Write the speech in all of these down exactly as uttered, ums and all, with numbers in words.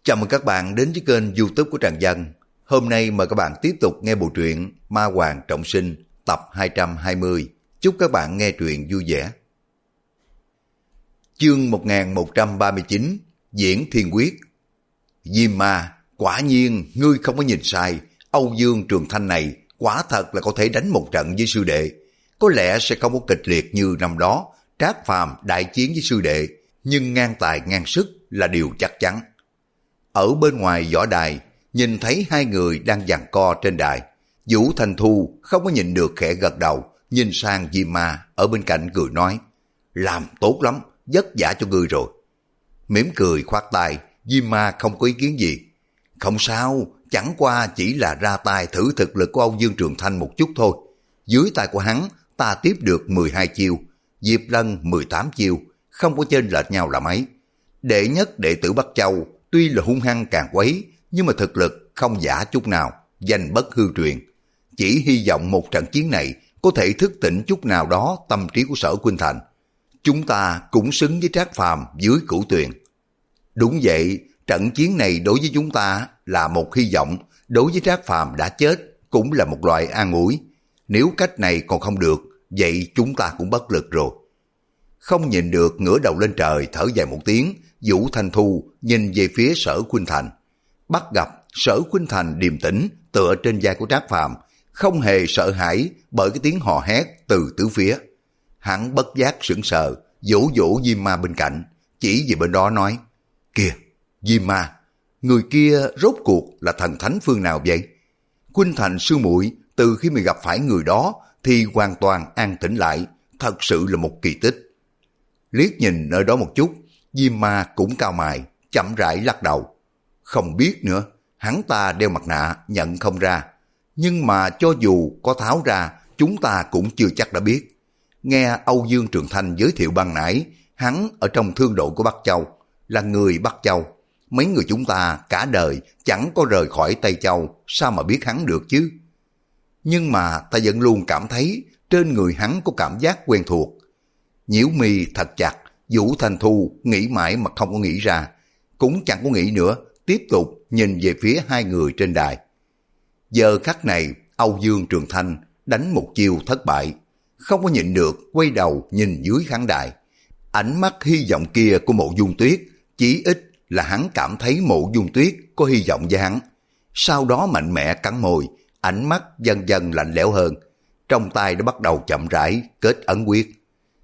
Chào mừng các bạn đến với kênh YouTube của Tràng Dân. Hôm nay mời các bạn tiếp tục nghe bộ truyện Ma Hoàng Trọng Sinh tập hai trăm hai mươi. Chúc các bạn nghe truyện vui vẻ. Chương một nghìn một trăm ba mươi chín, Diễn Thiên Quyết. Diêm Ma, quả nhiên ngươi không có nhìn sai, Âu Dương Trường Thanh này quả thật là có thể đánh một trận với sư đệ. Có lẽ sẽ không có kịch liệt như năm đó Trác Phàm đại chiến với sư đệ, nhưng ngang tài ngang sức là điều chắc chắn. Ở bên ngoài võ đài, nhìn thấy hai người đang giằng co trên đài. Vũ Thanh Thu không có nhìn được khẽ gật đầu, nhìn sang Diêm Ma ở bên cạnh cười nói, làm tốt lắm, vất vả cho ngươi rồi. Mỉm cười khoát tay, Diêm Ma không có ý kiến gì. Không sao, chẳng qua chỉ là ra tay thử thực lực của Âu Dương Trường Thanh một chút thôi. Dưới tay của hắn, ta tiếp được mười hai chiêu, Diệp Lân mười tám chiêu, không có chênh lệch nhau là mấy. Đệ nhất đệ tử Bắc Châu tuy là hung hăng càng quấy, nhưng mà thực lực không giả chút nào, danh bất hư truyền. Chỉ hy vọng một trận chiến này có thể thức tỉnh chút nào đó tâm trí của Sở Khuynh Thành. Chúng ta cũng xứng với Trác Phàm dưới Cửu Tuyền. Đúng vậy, trận chiến này đối với chúng ta là một hy vọng, đối với Trác Phàm đã chết cũng là một loại an ủi. Nếu cách này còn không được, vậy chúng ta cũng bất lực rồi. Không nhìn được ngửa đầu lên trời thở dài một tiếng, Vũ Thanh Thu nhìn về phía Sở Khuynh Thành. Bắt gặp Sở Khuynh Thành điềm tĩnh tựa trên vai của Trác Phàm, không hề sợ hãi bởi cái tiếng hò hét từ tứ phía. Hắn bất giác sững sờ, vỗ vỗ Diêm Ma bên cạnh, chỉ về bên đó nói, kìa, Diêm Ma, người kia rốt cuộc là thần thánh phương nào vậy? Khuynh Thành sư muội từ khi mình gặp phải người đó thì hoàn toàn an tĩnh lại, thật sự là một kỳ tích. Liếc nhìn nơi đó một chút, Diêm Ma cũng cau mày, chậm rãi lắc đầu. Không biết nữa, hắn ta đeo mặt nạ nhận không ra. Nhưng mà cho dù có tháo ra, chúng ta cũng chưa chắc đã biết. Nghe Âu Dương Trường Thanh giới thiệu ban nãy, hắn ở trong thương đội của Bắc Châu, là người Bắc Châu. Mấy người chúng ta cả đời chẳng có rời khỏi Tây Châu, sao mà biết hắn được chứ? Nhưng mà ta vẫn luôn cảm thấy trên người hắn có cảm giác quen thuộc. Nhíu mi thật chặt, Vũ Thanh Thu nghĩ mãi mà không có nghĩ ra, cũng chẳng có nghĩ nữa, tiếp tục nhìn về phía hai người trên đài. Giờ khắc này, Âu Dương Trường Thanh đánh một chiêu thất bại, không có nhịn được quay đầu nhìn dưới khán đài. Ánh mắt hy vọng kia của Mộ Dung Tuyết, chỉ ít là hắn cảm thấy Mộ Dung Tuyết có hy vọng với hắn. Sau đó mạnh mẽ cắn môi, ánh mắt dần dần lạnh lẽo hơn, trong tay đã bắt đầu chậm rãi kết ấn quyết.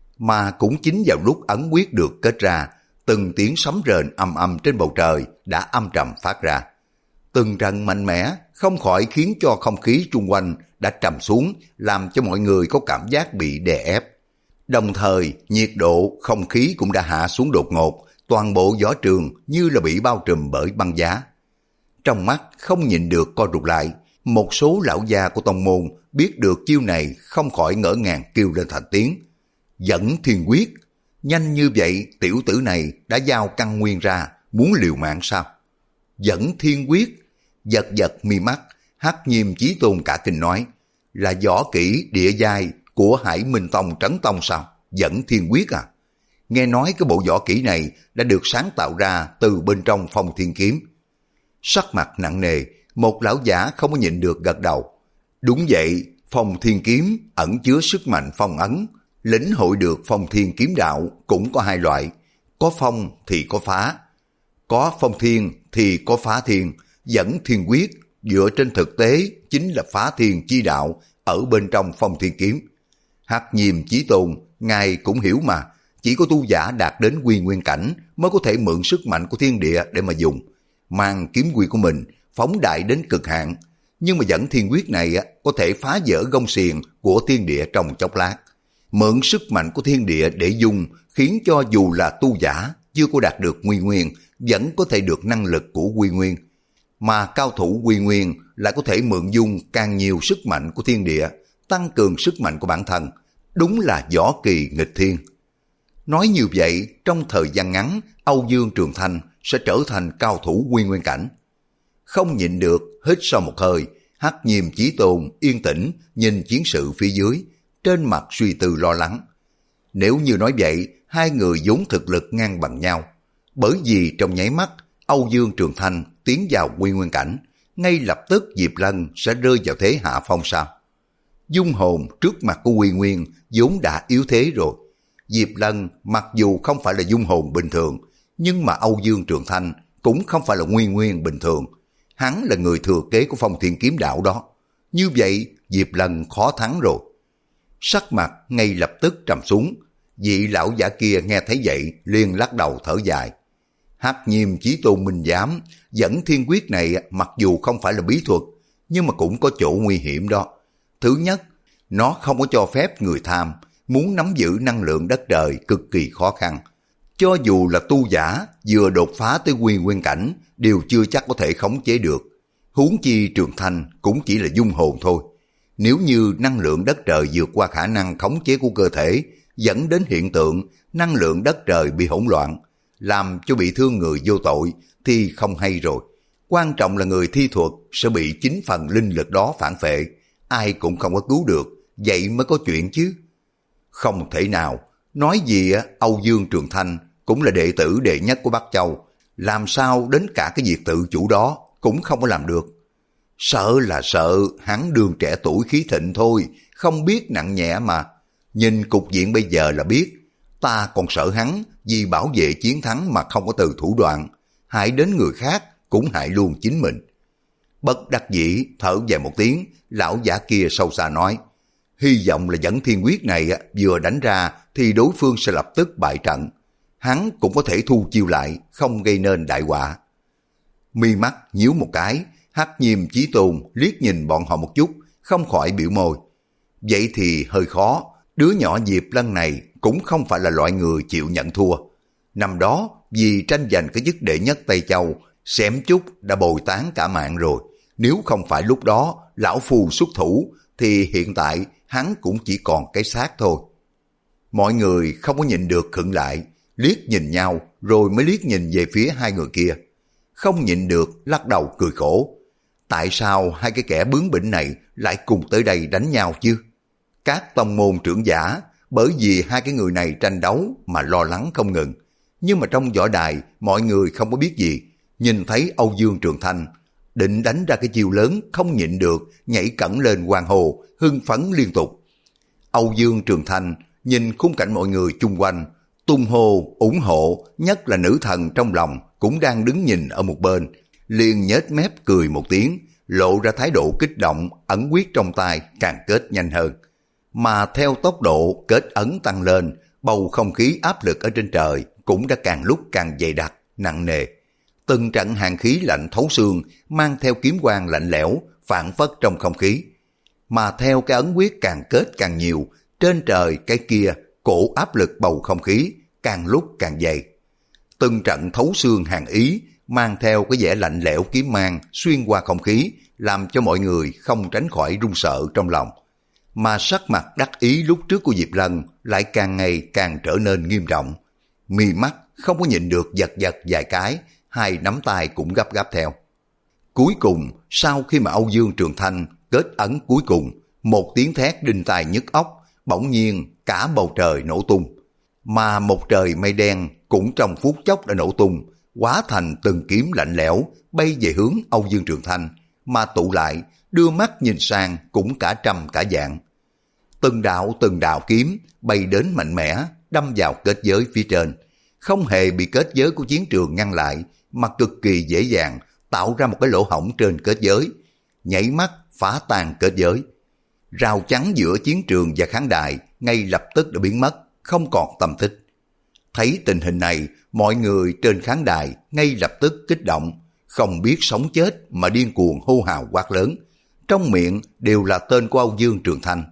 Mà cũng chính vào lúc ấn quyết được kết ra, từng tiếng sấm rền ầm ầm trên bầu trời đã âm trầm phát ra. Từng trận mạnh mẽ không khỏi khiến cho không khí xung quanh đã trầm xuống, làm cho mọi người có cảm giác bị đè ép. Đồng thời, nhiệt độ không khí cũng đã hạ xuống đột ngột, toàn bộ võ trường như là bị bao trùm bởi băng giá. Trong mắt không nhịn được co rụt lại, một số lão già của tông môn biết được chiêu này không khỏi ngỡ ngàng kêu lên thành tiếng. Dẫn Thiên Quyết, nhanh như vậy tiểu tử này đã giao căn nguyên ra, muốn liều mạng sao? Dẫn Thiên Quyết, giật giật mi mắt, Hắc Nhiêm Chí Tôn cả kinh nói, là võ kỹ địa giai của Hải Minh Tông Trấn Tông sao? Dẫn Thiên Quyết à? Nghe nói cái bộ võ kỹ này đã được sáng tạo ra từ bên trong Phong Thiên Kiếm. Sắc mặt nặng nề, một lão giả không có nhịn được gật đầu. Đúng vậy, Phong Thiên Kiếm ẩn chứa sức mạnh phong ấn. Lĩnh hội được Phong Thiên Kiếm đạo cũng có hai loại, có phong thì có phá. Có phong thiên thì có phá thiên, dẫn thiên quyết dựa trên thực tế chính là phá thiên chi đạo ở bên trong Phong Thiên Kiếm. Hắc Nhiêm Chí Tôn, ngài cũng hiểu mà, chỉ có tu giả đạt đến quy nguyên cảnh mới có thể mượn sức mạnh của thiên địa để mà dùng, mang kiếm quy của mình phóng đại đến cực hạn. Nhưng mà dẫn thiên quyết này có thể phá vỡ gông xiềng của thiên địa trong chốc lát. Mượn sức mạnh của thiên địa để dùng, khiến cho dù là tu giả chưa có đạt được quy nguyên vẫn có thể được năng lực của quy nguyên. Mà cao thủ quy nguyên lại có thể mượn dùng càng nhiều sức mạnh của thiên địa, tăng cường sức mạnh của bản thân. Đúng là võ kỳ nghịch thiên. Nói như vậy, trong thời gian ngắn, Âu Dương Trường Thanh sẽ trở thành cao thủ quy nguyên cảnh. Không nhịn được, hít sâu một hơi, Hắc Nhiêm Chí Tôn yên tĩnh nhìn chiến sự phía dưới, trên mặt suy tư lo lắng. Nếu như nói vậy, hai người vốn thực lực ngang bằng nhau, bởi vì trong nháy mắt, Âu Dương Trường Thanh tiến vào quy nguyên cảnh, ngay lập tức Diệp Lân sẽ rơi vào thế hạ phong sao? Dung hồn trước mặt của Quy Nguyên vốn đã yếu thế rồi. Diệp Lân mặc dù không phải là dung hồn bình thường, nhưng mà Âu Dương Trường Thanh cũng không phải là Nguyên Nguyên bình thường. Hắn là người thừa kế của Phong Thiên Kiếm Đạo đó. Như vậy Diệp Lân khó thắng rồi. Sắc mặt ngay lập tức trầm xuống. Vị lão giả kia nghe thấy vậy liền lắc đầu thở dài. Hắc Nhiêm Chí Tôn Minh Giám dẫn thiên quyết này mặc dù không phải là bí thuật, nhưng mà cũng có chỗ nguy hiểm đó. Thứ nhất, nó không có cho phép người tham muốn nắm giữ năng lượng đất trời cực kỳ khó khăn. Cho dù là tu giả vừa đột phá tới quy nguyên cảnh đều chưa chắc có thể khống chế được. Huống chi Trường Thanh cũng chỉ là dung hồn thôi. Nếu như năng lượng đất trời vượt qua khả năng khống chế của cơ thể, dẫn đến hiện tượng năng lượng đất trời bị hỗn loạn, làm cho bị thương người vô tội thì không hay rồi. Quan trọng là người thi thuật sẽ bị chính phần linh lực đó phản phệ, ai cũng không có cứu được, vậy mới có chuyện chứ. Không thể nào, nói gì Âu Dương Trường Thanh cũng là đệ tử đệ nhất của Bắc Châu, làm sao đến cả cái việc tự chủ đó cũng không có làm được. Sợ là sợ hắn đường trẻ tuổi khí thịnh thôi, không biết nặng nhẹ mà. Nhìn cục diện bây giờ là biết, ta còn sợ hắn vì bảo vệ chiến thắng mà không có từ thủ đoạn, hại đến người khác cũng hại luôn chính mình. Bất đắc dĩ thở dài một tiếng, lão giả kia sâu xa nói, hy vọng là dẫn thiên quyết này vừa đánh ra thì đối phương sẽ lập tức bại trận. Hắn cũng có thể thu chiêu lại, không gây nên đại họa. Mi mắt nhíu một cái, Hắc Nhiêm Chí Tôn liếc nhìn bọn họ một chút, không khỏi biểu môi. Vậy thì hơi khó, đứa nhỏ Diệp Lân này cũng không phải là loại người chịu nhận thua. Năm đó vì tranh giành cái chức đệ nhất Tây Châu, xém chút đã bồi tán cả mạng rồi. Nếu không phải lúc đó lão phu xuất thủ thì hiện tại hắn cũng chỉ còn cái xác thôi. Mọi người không có nhịn được khựng lại, liếc nhìn nhau rồi mới liếc nhìn về phía hai người kia. Không nhịn được lắc đầu cười khổ. Tại sao hai cái kẻ bướng bỉnh này lại cùng tới đây đánh nhau chứ? Các tông môn trưởng giả bởi vì hai cái người này tranh đấu mà lo lắng không ngừng. Nhưng mà trong võ đài mọi người không có biết gì. Nhìn thấy Âu Dương Trường Thanh định đánh ra cái chiêu lớn, không nhịn được nhảy cẫng lên hoàng hồ, hưng phấn liên tục. Âu Dương Trường Thanh nhìn khung cảnh mọi người chung quanh, tung hô ủng hộ, nhất là nữ thần trong lòng cũng đang đứng nhìn ở một bên, liền nhếch mép cười một tiếng, lộ ra thái độ kích động, ẩn quyết trong tay càng kết nhanh hơn. Mà theo tốc độ kết ấn tăng lên, bầu không khí áp lực ở trên trời cũng đã càng lúc càng dày đặc, nặng nề. Từng trận hàn khí lạnh thấu xương mang theo kiếm quang lạnh lẽo phản phất trong không khí. Mà theo cái ấn quyết càng kết càng nhiều, trên trời cái kia cổ áp lực bầu không khí càng lúc càng dày. Từng trận thấu xương hàn ý mang theo cái vẻ lạnh lẽo kiếm mang xuyên qua không khí, làm cho mọi người không tránh khỏi run sợ trong lòng. Mà sắc mặt đắc ý lúc trước của Diệp Lân lại càng ngày càng trở nên nghiêm trọng. Mi mắt không có nhịn được giật giật vài cái, hai nắm tay cũng gấp gáp theo. Cuối cùng, sau khi mà Âu Dương Trường Thanh kết ấn cuối cùng, một tiếng thét đinh tai nhức óc, bỗng nhiên cả bầu trời nổ tung. Mà một trời mây đen cũng trong phút chốc đã nổ tung, hóa thành từng kiếm lạnh lẽo bay về hướng Âu Dương Trường Thanh, mà tụ lại, đưa mắt nhìn sang cũng cả trăm cả dạng. Từng đạo từng đạo kiếm bay đến mạnh mẽ, đâm vào kết giới phía trên, không hề bị kết giới của chiến trường ngăn lại, mà cực kỳ dễ dàng tạo ra một cái lỗ hổng trên kết giới, nhảy mắt phá tan kết giới. Rào chắn giữa chiến trường và khán đài ngay lập tức đã biến mất, không còn tâm tích. Thấy tình hình này, mọi người trên khán đài ngay lập tức kích động, không biết sống chết mà điên cuồng hô hào quát lớn, trong miệng đều là tên của Âu Dương Trường Thanh.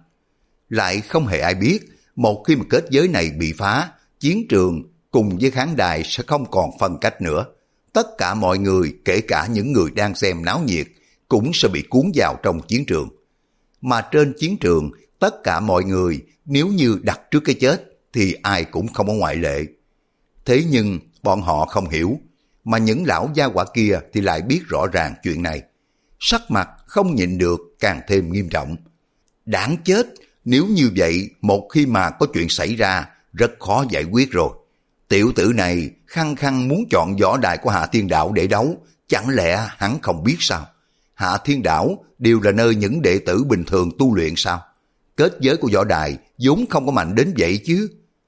Lại không hề ai biết, một khi mà kết giới này bị phá, chiến trường cùng với khán đài sẽ không còn phân cách nữa. Tất cả mọi người, kể cả những người đang xem náo nhiệt, cũng sẽ bị cuốn vào trong chiến trường. Mà trên chiến trường, tất cả mọi người nếu như đặt trước cái chết thì ai cũng không có ngoại lệ. Thế nhưng bọn họ không hiểu, mà những lão gia hỏa kia thì lại biết rõ ràng chuyện này. Sắc mặt không nhịn được càng thêm nghiêm trọng. Đáng chết, nếu như vậy một khi mà có chuyện xảy ra rất khó giải quyết rồi. Tiểu tử này khăng khăng muốn chọn võ đài của Hạ Thiên Đạo để đấu, chẳng lẽ hắn không biết sao? Hạ Thiên Đạo đều là nơi những đệ tử bình thường tu luyện sao? Kết giới của võ đài vốn không có mạnh đến vậy chứ.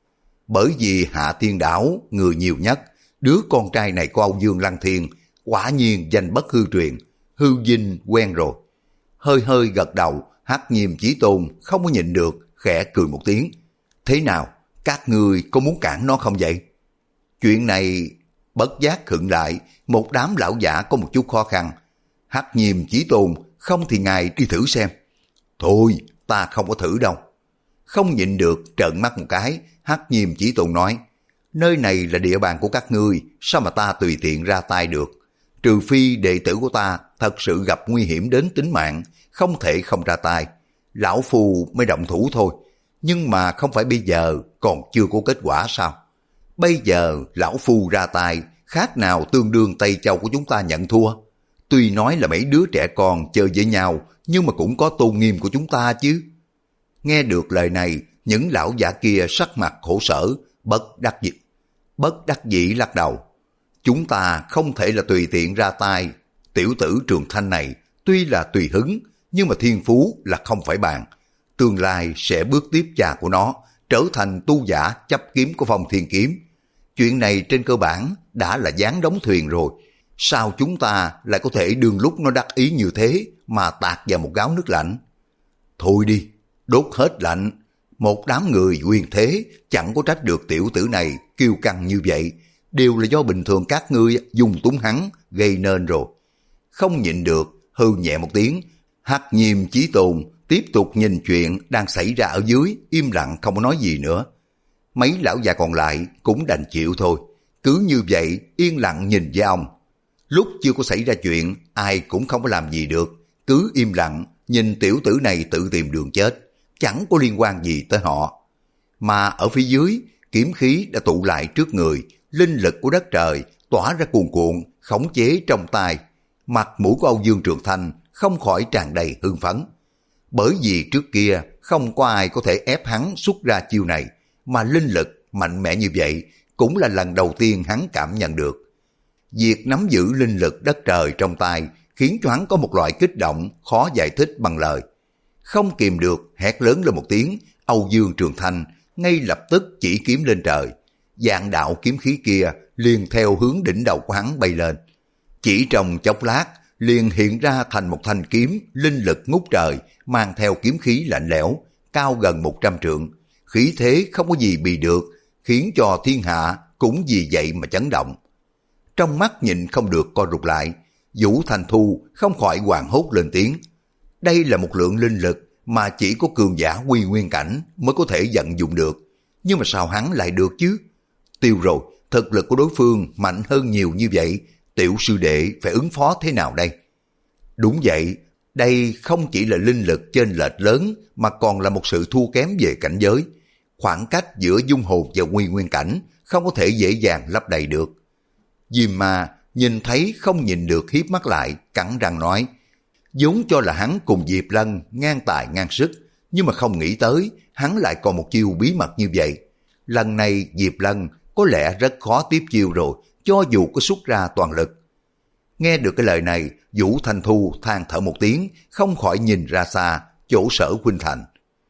Bởi vì Hạ Thiên Đạo người nhiều nhất, đứa con trai này của Âu Dương Lăng Thiên quả nhiên danh bất hư truyền, hư vinh quen rồi. Hơi hơi gật đầu, Hắc Nhiêm Chí Tôn không có nhịn được, khẽ cười một tiếng. Thế nào, các ngươi có muốn cản nó không vậy? Chuyện này bất giác khựng lại, một đám lão giả có một chút khó khăn. Hắc Nhiêm Chí Tôn, không thì ngài đi thử xem. Thôi, ta không có thử đâu. Không nhịn được, trợn mắt một cái, Hắc Nhiêm Chí Tôn nói, nơi này là địa bàn của các ngươi, sao mà ta tùy tiện ra tay được? Trừ phi đệ tử của ta thật sự gặp nguy hiểm đến tính mạng, không thể không ra tay. Lão Phu mới động thủ thôi, nhưng mà không phải bây giờ còn chưa có kết quả sao? Bây giờ Lão Phu ra tay, khác nào tương đương Tây Châu của chúng ta nhận thua. Tuy nói là mấy đứa trẻ con chơi với nhau, nhưng mà cũng có tôn nghiêm của chúng ta chứ. Nghe được lời này, những lão giả kia sắc mặt khổ sở, bất đắc dĩ, bất đắc dĩ lắc đầu. Chúng ta không thể là tùy tiện ra tay. Tiểu tử Trường Thanh này tuy là tùy hứng, nhưng mà thiên phú là không phải bàn. Tương lai sẽ bước tiếp cha của nó, trở thành tu giả chấp kiếm của Phong Thiên Kiếm. Chuyện này trên cơ bản đã là gián đóng thuyền rồi. Sao chúng ta lại có thể đương lúc nó đắc ý như thế mà tạt vào một gáo nước lạnh? Thôi đi, đốt hết lạnh. Một đám người quyền thế chẳng có trách được tiểu tử này kiêu căng như vậy. Đều là do bình thường các ngươi dùng túng hắn gây nên rồi. Không nhịn được, hư nhẹ một tiếng, Hắc Nhiêm Chí Tôn tiếp tục nhìn chuyện đang xảy ra ở dưới, im lặng không có nói gì nữa. Mấy lão già còn lại cũng đành chịu thôi, cứ như vậy yên lặng nhìn với ông. Lúc chưa có xảy ra chuyện, ai cũng không có làm gì được, cứ im lặng nhìn tiểu tử này tự tìm đường chết, chẳng có liên quan gì tới họ. Mà ở phía dưới, kiếm khí đã tụ lại trước người, linh lực của đất trời tỏa ra cuồn cuộn, khống chế trong tay. Mặt mũi của Âu Dương Trường Thanh không khỏi tràn đầy hưng phấn. Bởi vì trước kia không có ai có thể ép hắn xuất ra chiêu này, mà linh lực mạnh mẽ như vậy cũng là lần đầu tiên hắn cảm nhận được. Việc nắm giữ linh lực đất trời trong tay khiến cho hắn có một loại kích động khó giải thích bằng lời. Không kìm được hét lớn lên một tiếng, Âu Dương Trường Thanh ngay lập tức chỉ kiếm lên trời. Vạn đạo kiếm khí kia liền theo hướng đỉnh đầu của hắn bay lên. Chỉ trong chốc lát liền hiện ra thành một thanh kiếm linh lực ngút trời, mang theo kiếm khí lạnh lẽo, cao gần một trăm trượng. Khí thế không có gì bị được, khiến cho thiên hạ cũng vì vậy mà chấn động. Trong mắt nhịn không được co rụt lại, Vũ Thành Thu không khỏi hoảng hốt lên tiếng. Đây là một lượng linh lực mà chỉ có cường giả quy nguyên cảnh mới có thể vận dụng được. Nhưng mà sao hắn lại được chứ? Tiêu rồi, thực lực của đối phương mạnh hơn nhiều như vậy, tiểu sư đệ phải ứng phó thế nào đây? Đúng vậy, đây không chỉ là linh lực chênh lệch lớn mà còn là một sự thua kém về cảnh giới. Khoảng cách giữa dung hồn và quy nguyên cảnh không có thể dễ dàng lấp đầy được. Diêm Ma nhìn thấy không nhìn được hiếp mắt lại, cắn răng nói, vốn cho là hắn cùng Diệp Lân ngang tài ngang sức, nhưng mà không nghĩ tới hắn lại còn một chiêu bí mật như vậy. Lần này Diệp Lân có lẽ rất khó tiếp chiêu rồi, cho dù có xuất ra toàn lực. Nghe được cái lời này, Vũ Thanh Thu than thở một tiếng, không khỏi nhìn ra xa, chỗ Sở Khuynh Thành.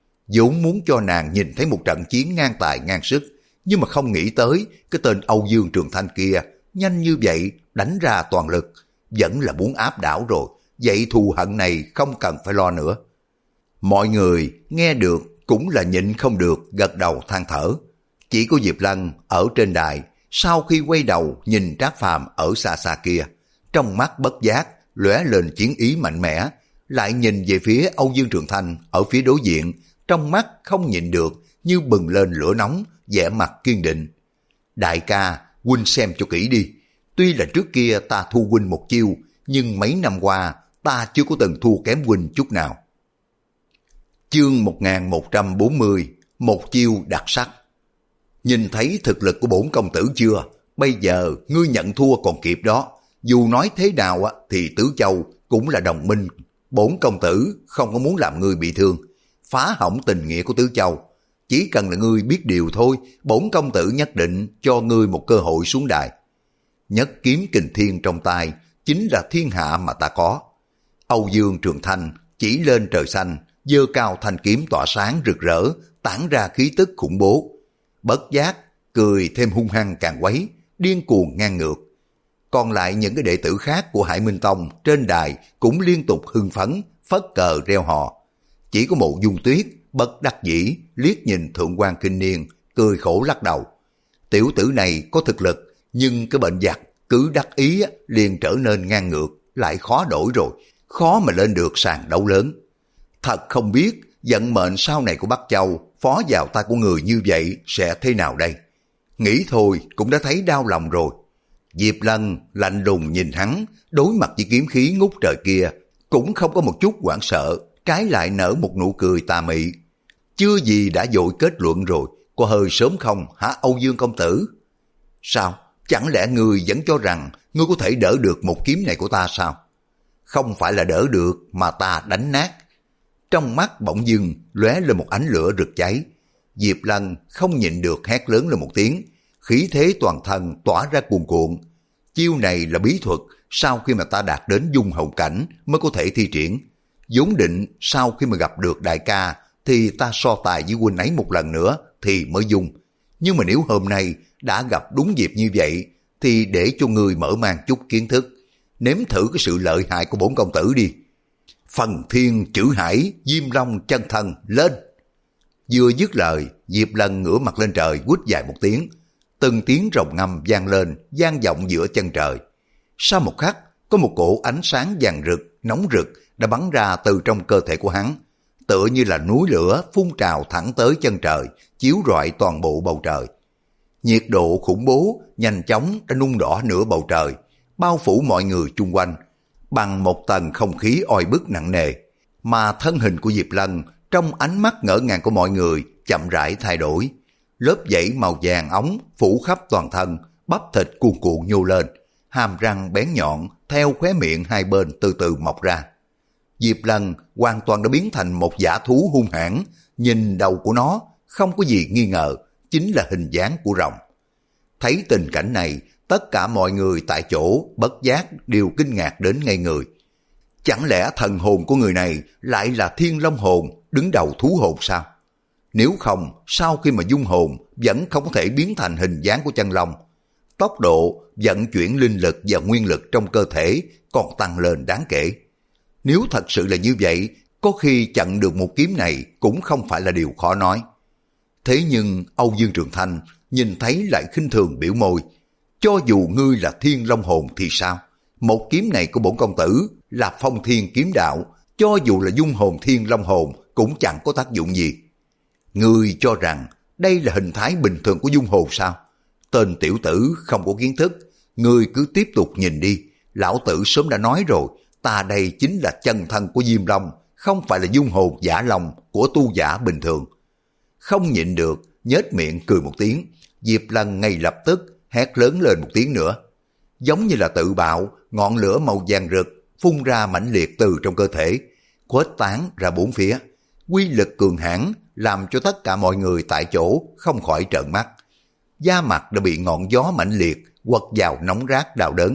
vốn muốn cho nàng nhìn thấy một trận chiến ngang tài ngang sức, nhưng mà không nghĩ tới cái tên Âu Dương Trường Thanh kia nhanh như vậy đánh ra toàn lực, vẫn là muốn áp đảo rồi, vậy thù hận này không cần phải lo nữa. Mọi người nghe được cũng là nhịn không được gật đầu than thở. Chỉ có Diệp Lân ở trên đài, sau khi quay đầu nhìn Trác Phàm ở xa xa kia, trong mắt bất giác lóe lên chiến ý mạnh mẽ, lại nhìn về phía Âu Dương Trường Thanh ở phía đối diện, trong mắt không nhịn được như bừng lên lửa nóng, vẻ mặt kiên định. Đại ca, huynh xem cho kỹ đi, tuy là trước kia ta thua huynh một chiêu, nhưng mấy năm qua ta chưa có từng thua kém huynh chút nào. Chương một nghìn một trăm bốn mươi, một chiêu đặc sắc. Nhìn thấy thực lực của bổn công tử chưa? Bây giờ ngươi nhận thua còn kịp đó. Dù nói thế nào thì Tứ Châu cũng là đồng minh. Bổn công tử không có muốn làm ngươi bị thương, phá hỏng tình nghĩa của Tứ Châu. chỉ cần là ngươi biết điều thôi, bổn công tử nhất định cho ngươi một cơ hội xuống đài. Nhất kiếm kình thiên trong tay, chính là thiên hạ mà ta có. Âu Dương Trường Thanh chỉ lên trời xanh, giơ cao thanh kiếm tỏa sáng rực rỡ, tản ra khí tức khủng bố. Bất giác, cười thêm hung hăng càng quấy, điên cuồng ngang ngược. Còn lại những cái đệ tử khác của Hải Minh Tông trên đài cũng liên tục hưng phấn, phất cờ reo hò. Chỉ có Mộ Dung Tuyết bất đắc dĩ liếc nhìn Thượng quan Kinh Niên, cười khổ lắc đầu. Tiểu tử này có thực lực, nhưng cái bệnh giặc cứ đắc ý liền trở nên ngang ngược, lại khó đổi rồi, khó mà lên được sàn đấu lớn. Thật không biết vận mệnh sau này của Bắc Châu phó vào tay của người như vậy sẽ thế nào đây. Nghĩ thôi cũng đã thấy đau lòng rồi. Diệp Lân lạnh lùng nhìn hắn, đối mặt với kiếm khí ngút trời kia, cũng không có một chút hoảng sợ, trái lại nở một nụ cười tà mị. Chưa gì đã vội kết luận rồi, có hơi sớm không hả Âu Dương công tử? Sao? Chẳng lẽ ngươi vẫn cho rằng ngươi có thể đỡ được một kiếm này của ta sao? Không phải là đỡ được mà ta đánh nát. Trong mắt bỗng dưng lóe lên một ánh lửa rực cháy. Diệp Lân không nhịn được hét lớn lên một tiếng, khí thế toàn thân tỏa ra cuồn cuộn. Chiêu này là bí thuật, sau khi mà ta đạt đến dung hồn cảnh mới có thể thi triển. Vốn định sau khi mà gặp được đại ca thì ta so tài với huynh ấy một lần nữa thì mới dung. Nhưng mà nếu hôm nay đã gặp đúng dịp như vậy thì để cho ngươi mở mang chút kiến thức, nếm thử cái sự lợi hại của bổn công tử đi. Phần thiên chữ hải, diêm long chân thân lên. Vừa dứt lời, Diệp Lân ngửa mặt lên trời quýt dài một tiếng, từng tiếng rồng ngâm vang lên, vang vọng giữa chân trời. Sau một khắc, có một cổ ánh sáng vàng rực, nóng rực đã bắn ra từ trong cơ thể của hắn, tựa như là núi lửa phun trào thẳng tới chân trời, chiếu rọi toàn bộ bầu trời. Nhiệt độ khủng bố nhanh chóng đã nung đỏ nửa bầu trời, bao phủ mọi người chung quanh bằng một tầng không khí oi bức nặng nề, mà thân hình của Diệp Lân trong ánh mắt ngỡ ngàng của mọi người chậm rãi thay đổi. Lớp dãy màu vàng óng phủ khắp toàn thân, bắp thịt cuồn cuộn nhô lên, hàm răng bén nhọn theo khóe miệng hai bên từ từ mọc ra. Diệp Lân hoàn toàn đã biến thành một dã thú hung hãn, nhìn đầu của nó không có gì nghi ngờ, chính là hình dáng của rồng. Thấy tình cảnh này, tất cả mọi người tại chỗ bất giác đều kinh ngạc đến ngây người. Chẳng lẽ thần hồn của người này lại là Thiên Long hồn đứng đầu thú hồn sao? Nếu không, sau khi mà dung hồn vẫn không có thể biến thành hình dáng của chân long. Tốc độ vận chuyển linh lực và nguyên lực trong cơ thể còn tăng lên đáng kể. Nếu thật sự là như vậy, có khi chặn được một kiếm này cũng không phải là điều khó nói. Thế nhưng Âu Dương Trường Thanh nhìn thấy lại khinh thường biểu môi. Cho dù ngươi là Thiên Long hồn thì sao? Một kiếm này của bổn công tử là Phong Thiên kiếm đạo, cho dù là dung hồn Thiên Long hồn cũng chẳng có tác dụng gì. Ngươi cho rằng đây là hình thái bình thường của dung hồn sao? Tên tiểu tử không có kiến thức, ngươi cứ tiếp tục nhìn đi. Lão tử sớm đã nói rồi, ta đây chính là chân thân của Diêm Long, không phải là dung hồn giả long của tu giả bình thường. Không nhịn được, nhếch miệng cười một tiếng, Diệp Lân ngay lập tức hét lớn lên một tiếng nữa. Giống như là tự bạo, ngọn lửa màu vàng rực phun ra mãnh liệt từ trong cơ thể, khuếch tán ra bốn phía. Quy lực cường hãn làm cho tất cả mọi người tại chỗ không khỏi trợn mắt. Da mặt đã bị ngọn gió mãnh liệt quật vào nóng rát đau đớn.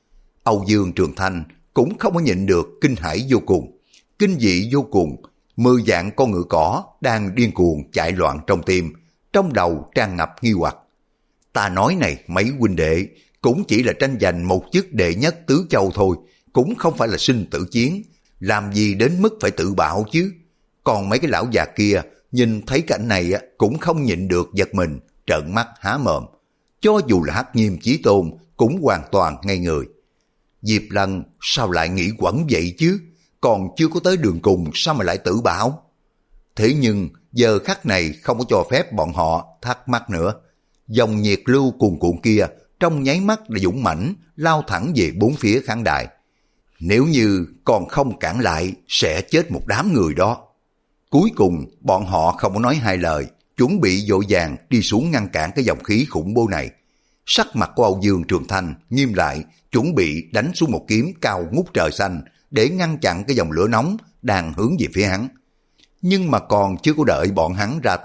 Âu Dương Trường Thanh cũng không có nhịn được kinh hãi vô cùng, kinh dị vô cùng. Mười vạn con ngựa cỏ đang điên cuồng chạy loạn trong tim, trong đầu tràn ngập nghi hoặc. Ta nói này mấy huynh đệ, cũng chỉ là tranh giành một chức đệ nhất tứ châu thôi, cũng không phải là sinh tử chiến, làm gì đến mức phải tự bạo chứ. Còn mấy cái lão già kia nhìn thấy cảnh này cũng không nhịn được giật mình, trợn mắt há mồm. Cho dù là Hắc Nghiêm Chí Tôn cũng hoàn toàn ngây người. Diệp Lân sao lại nghĩ quẩn vậy chứ? Còn chưa có tới đường cùng sao mà lại tự bạo? Thế nhưng giờ khắc này không có cho phép bọn họ thắc mắc nữa. Dòng nhiệt lưu cuồn cuộn kia trong nháy mắt đã dũng mãnh lao thẳng về bốn phía khán đài. Nếu như còn không cản lại sẽ chết một đám người đó. Cuối cùng bọn họ không có nói hai lời, chuẩn bị vội vàng đi xuống ngăn cản cái dòng khí khủng bố này. Sắc mặt của Âu Dương Trường Thanh nghiêm lại, chuẩn bị đánh xuống một kiếm cao ngút trời xanh để ngăn chặn cái dòng lửa nóng đang hướng về phía hắn. Nhưng mà còn chưa có đợi bọn hắn ra tay,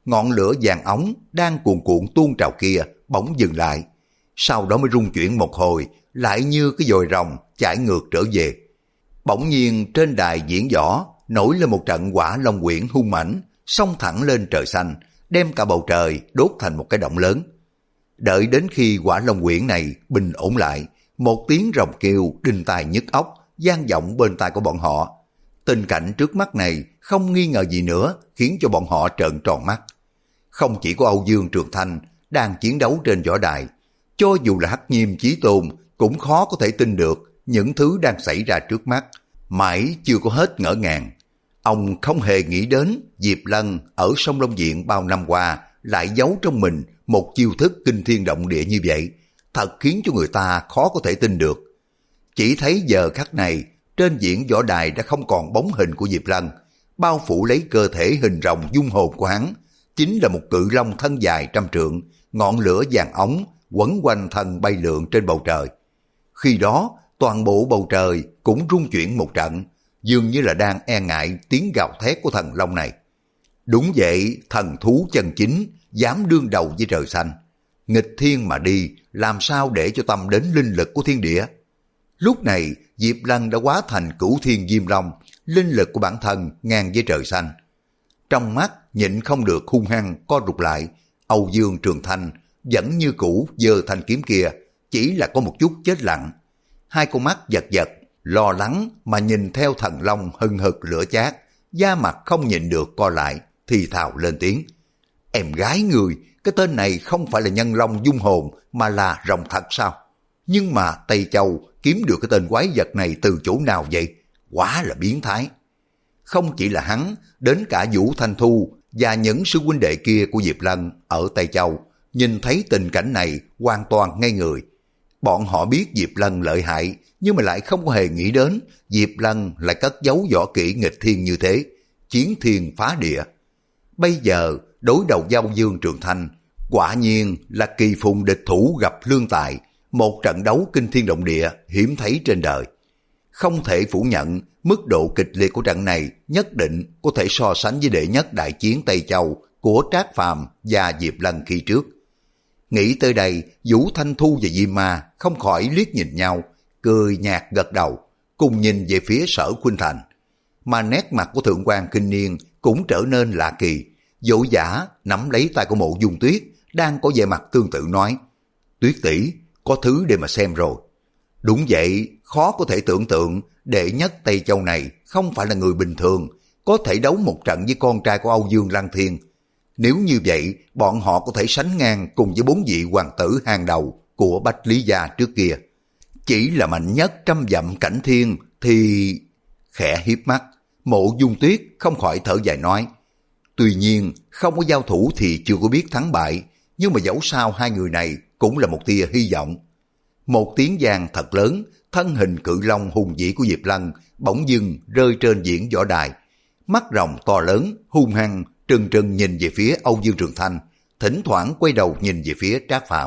ngọn lửa vàng óng đang cuồn cuộn tuôn trào kia bỗng dừng lại, sau đó mới rung chuyển một hồi, lại như cái dòi rồng chảy ngược trở về. Bỗng nhiên trên đài diễn võ nổi lên một trận hỏa long quyển hung mãnh, xông thẳng lên trời xanh, đem cả bầu trời đốt thành một cái động lớn. Đợi đến khi hỏa long quyển này bình ổn lại, một tiếng rồng kêu đinh tai nhức óc vang vọng bên tai của bọn họ. Tình cảnh trước mắt này không nghi ngờ gì nữa khiến cho bọn họ trợn tròn mắt. Không chỉ có Âu Dương Trường Thanh đang chiến đấu trên võ đài, cho dù là Hắc Nhiêm Chí Tôn cũng khó có thể tin được những thứ đang xảy ra trước mắt, mãi chưa có hết ngỡ ngàng. Ông không hề nghĩ đến Diệp Lân ở sông Long Diện bao năm qua lại giấu trong mình một chiêu thức kinh thiên động địa như vậy, thật khiến cho người ta khó có thể tin được. Chỉ thấy giờ khắc này, trên diễn võ đài đã không còn bóng hình của Diệp Lân, bao phủ lấy cơ thể hình rồng dung hồn của hắn, chính là một cự long thân dài trăm trượng, ngọn lửa vàng óng quấn quanh thân bay lượn trên bầu trời. Khi đó, toàn bộ bầu trời cũng rung chuyển một trận, dường như là đang e ngại tiếng gào thét của thần long này. Đúng vậy, thần thú chân chính, dám đương đầu với trời xanh. Nghịch thiên mà đi, làm sao để cho tâm đến linh lực của thiên địa? Lúc này, Diệp Lân đã hóa thành cửu thiên diêm long, linh lực của bản thân ngang với trời xanh. Trong mắt nhịn không được hung hăng co rụt lại, Âu Dương Trường Thanh vẫn như cũ giơ thanh kiếm kia, chỉ là có một chút chết lặng. Hai con mắt giật giật, lo lắng mà nhìn theo thần long hừng hực lửa chát, da mặt không nhịn được co lại, thì thào lên tiếng. Em gái người, cái tên này không phải là nhân long dung hồn mà là rồng thật sao? Nhưng mà Tây Châu kiếm được cái tên quái vật này từ chỗ nào vậy? Quá là biến thái. Không chỉ là hắn, đến cả Vũ Thanh Thu và những sư huynh đệ kia của Diệp Lân ở Tây Châu, nhìn thấy tình cảnh này hoàn toàn ngây người. Bọn họ biết Diệp Lân lợi hại, nhưng mà lại không có hề nghĩ đến Diệp Lân lại cất giấu võ kỹ nghịch thiên như thế, chiến thiên phá địa. Bây giờ đối đầu với Âu Dương Trường Thanh, quả nhiên là kỳ phùng địch thủ gặp lương tài, một trận đấu kinh thiên động địa hiếm thấy trên đời. Không thể phủ nhận mức độ kịch liệt của trận này nhất định có thể so sánh với đệ nhất đại chiến Tây Châu của Trác Phàm và Diệp Lân khi trước. Nghĩ tới đây, Vũ Thanh Thu và Diêm Ma không khỏi liếc nhìn nhau, cười nhạt gật đầu, cùng nhìn về phía Sở Khuynh Thành. Mà nét mặt của Thượng quan Kinh Niên cũng trở nên lạ kỳ, vội vã nắm lấy tay của Mộ Dung Tuyết, đang có vẻ mặt tương tự nói, Tuyết tỷ, có thứ để mà xem rồi. Đúng vậy, khó có thể tưởng tượng đệ nhất Tây Châu này không phải là người bình thường, có thể đấu một trận với con trai của Âu Dương Lăng Thiên. Nếu như vậy, bọn họ có thể sánh ngang cùng với bốn vị hoàng tử hàng đầu của Bách Lý Gia trước kia. Chỉ là mạnh nhất trăm dặm cảnh thiên thì... Khẽ hiếp mắt, Mộ Dung Tuyết không khỏi thở dài nói, tuy nhiên không có giao thủ thì chưa có biết thắng bại, nhưng mà dẫu sao hai người này cũng là một tia hy vọng. Một tiếng vang thật lớn, thân hình cự long hùng vĩ của Diệp Lân bỗng dưng rơi trên diễn võ đài. Mắt rồng to lớn, hung hăng, trừng trừng nhìn về phía Âu Dương Trường Thanh, thỉnh thoảng quay đầu nhìn về phía Trác Phàm.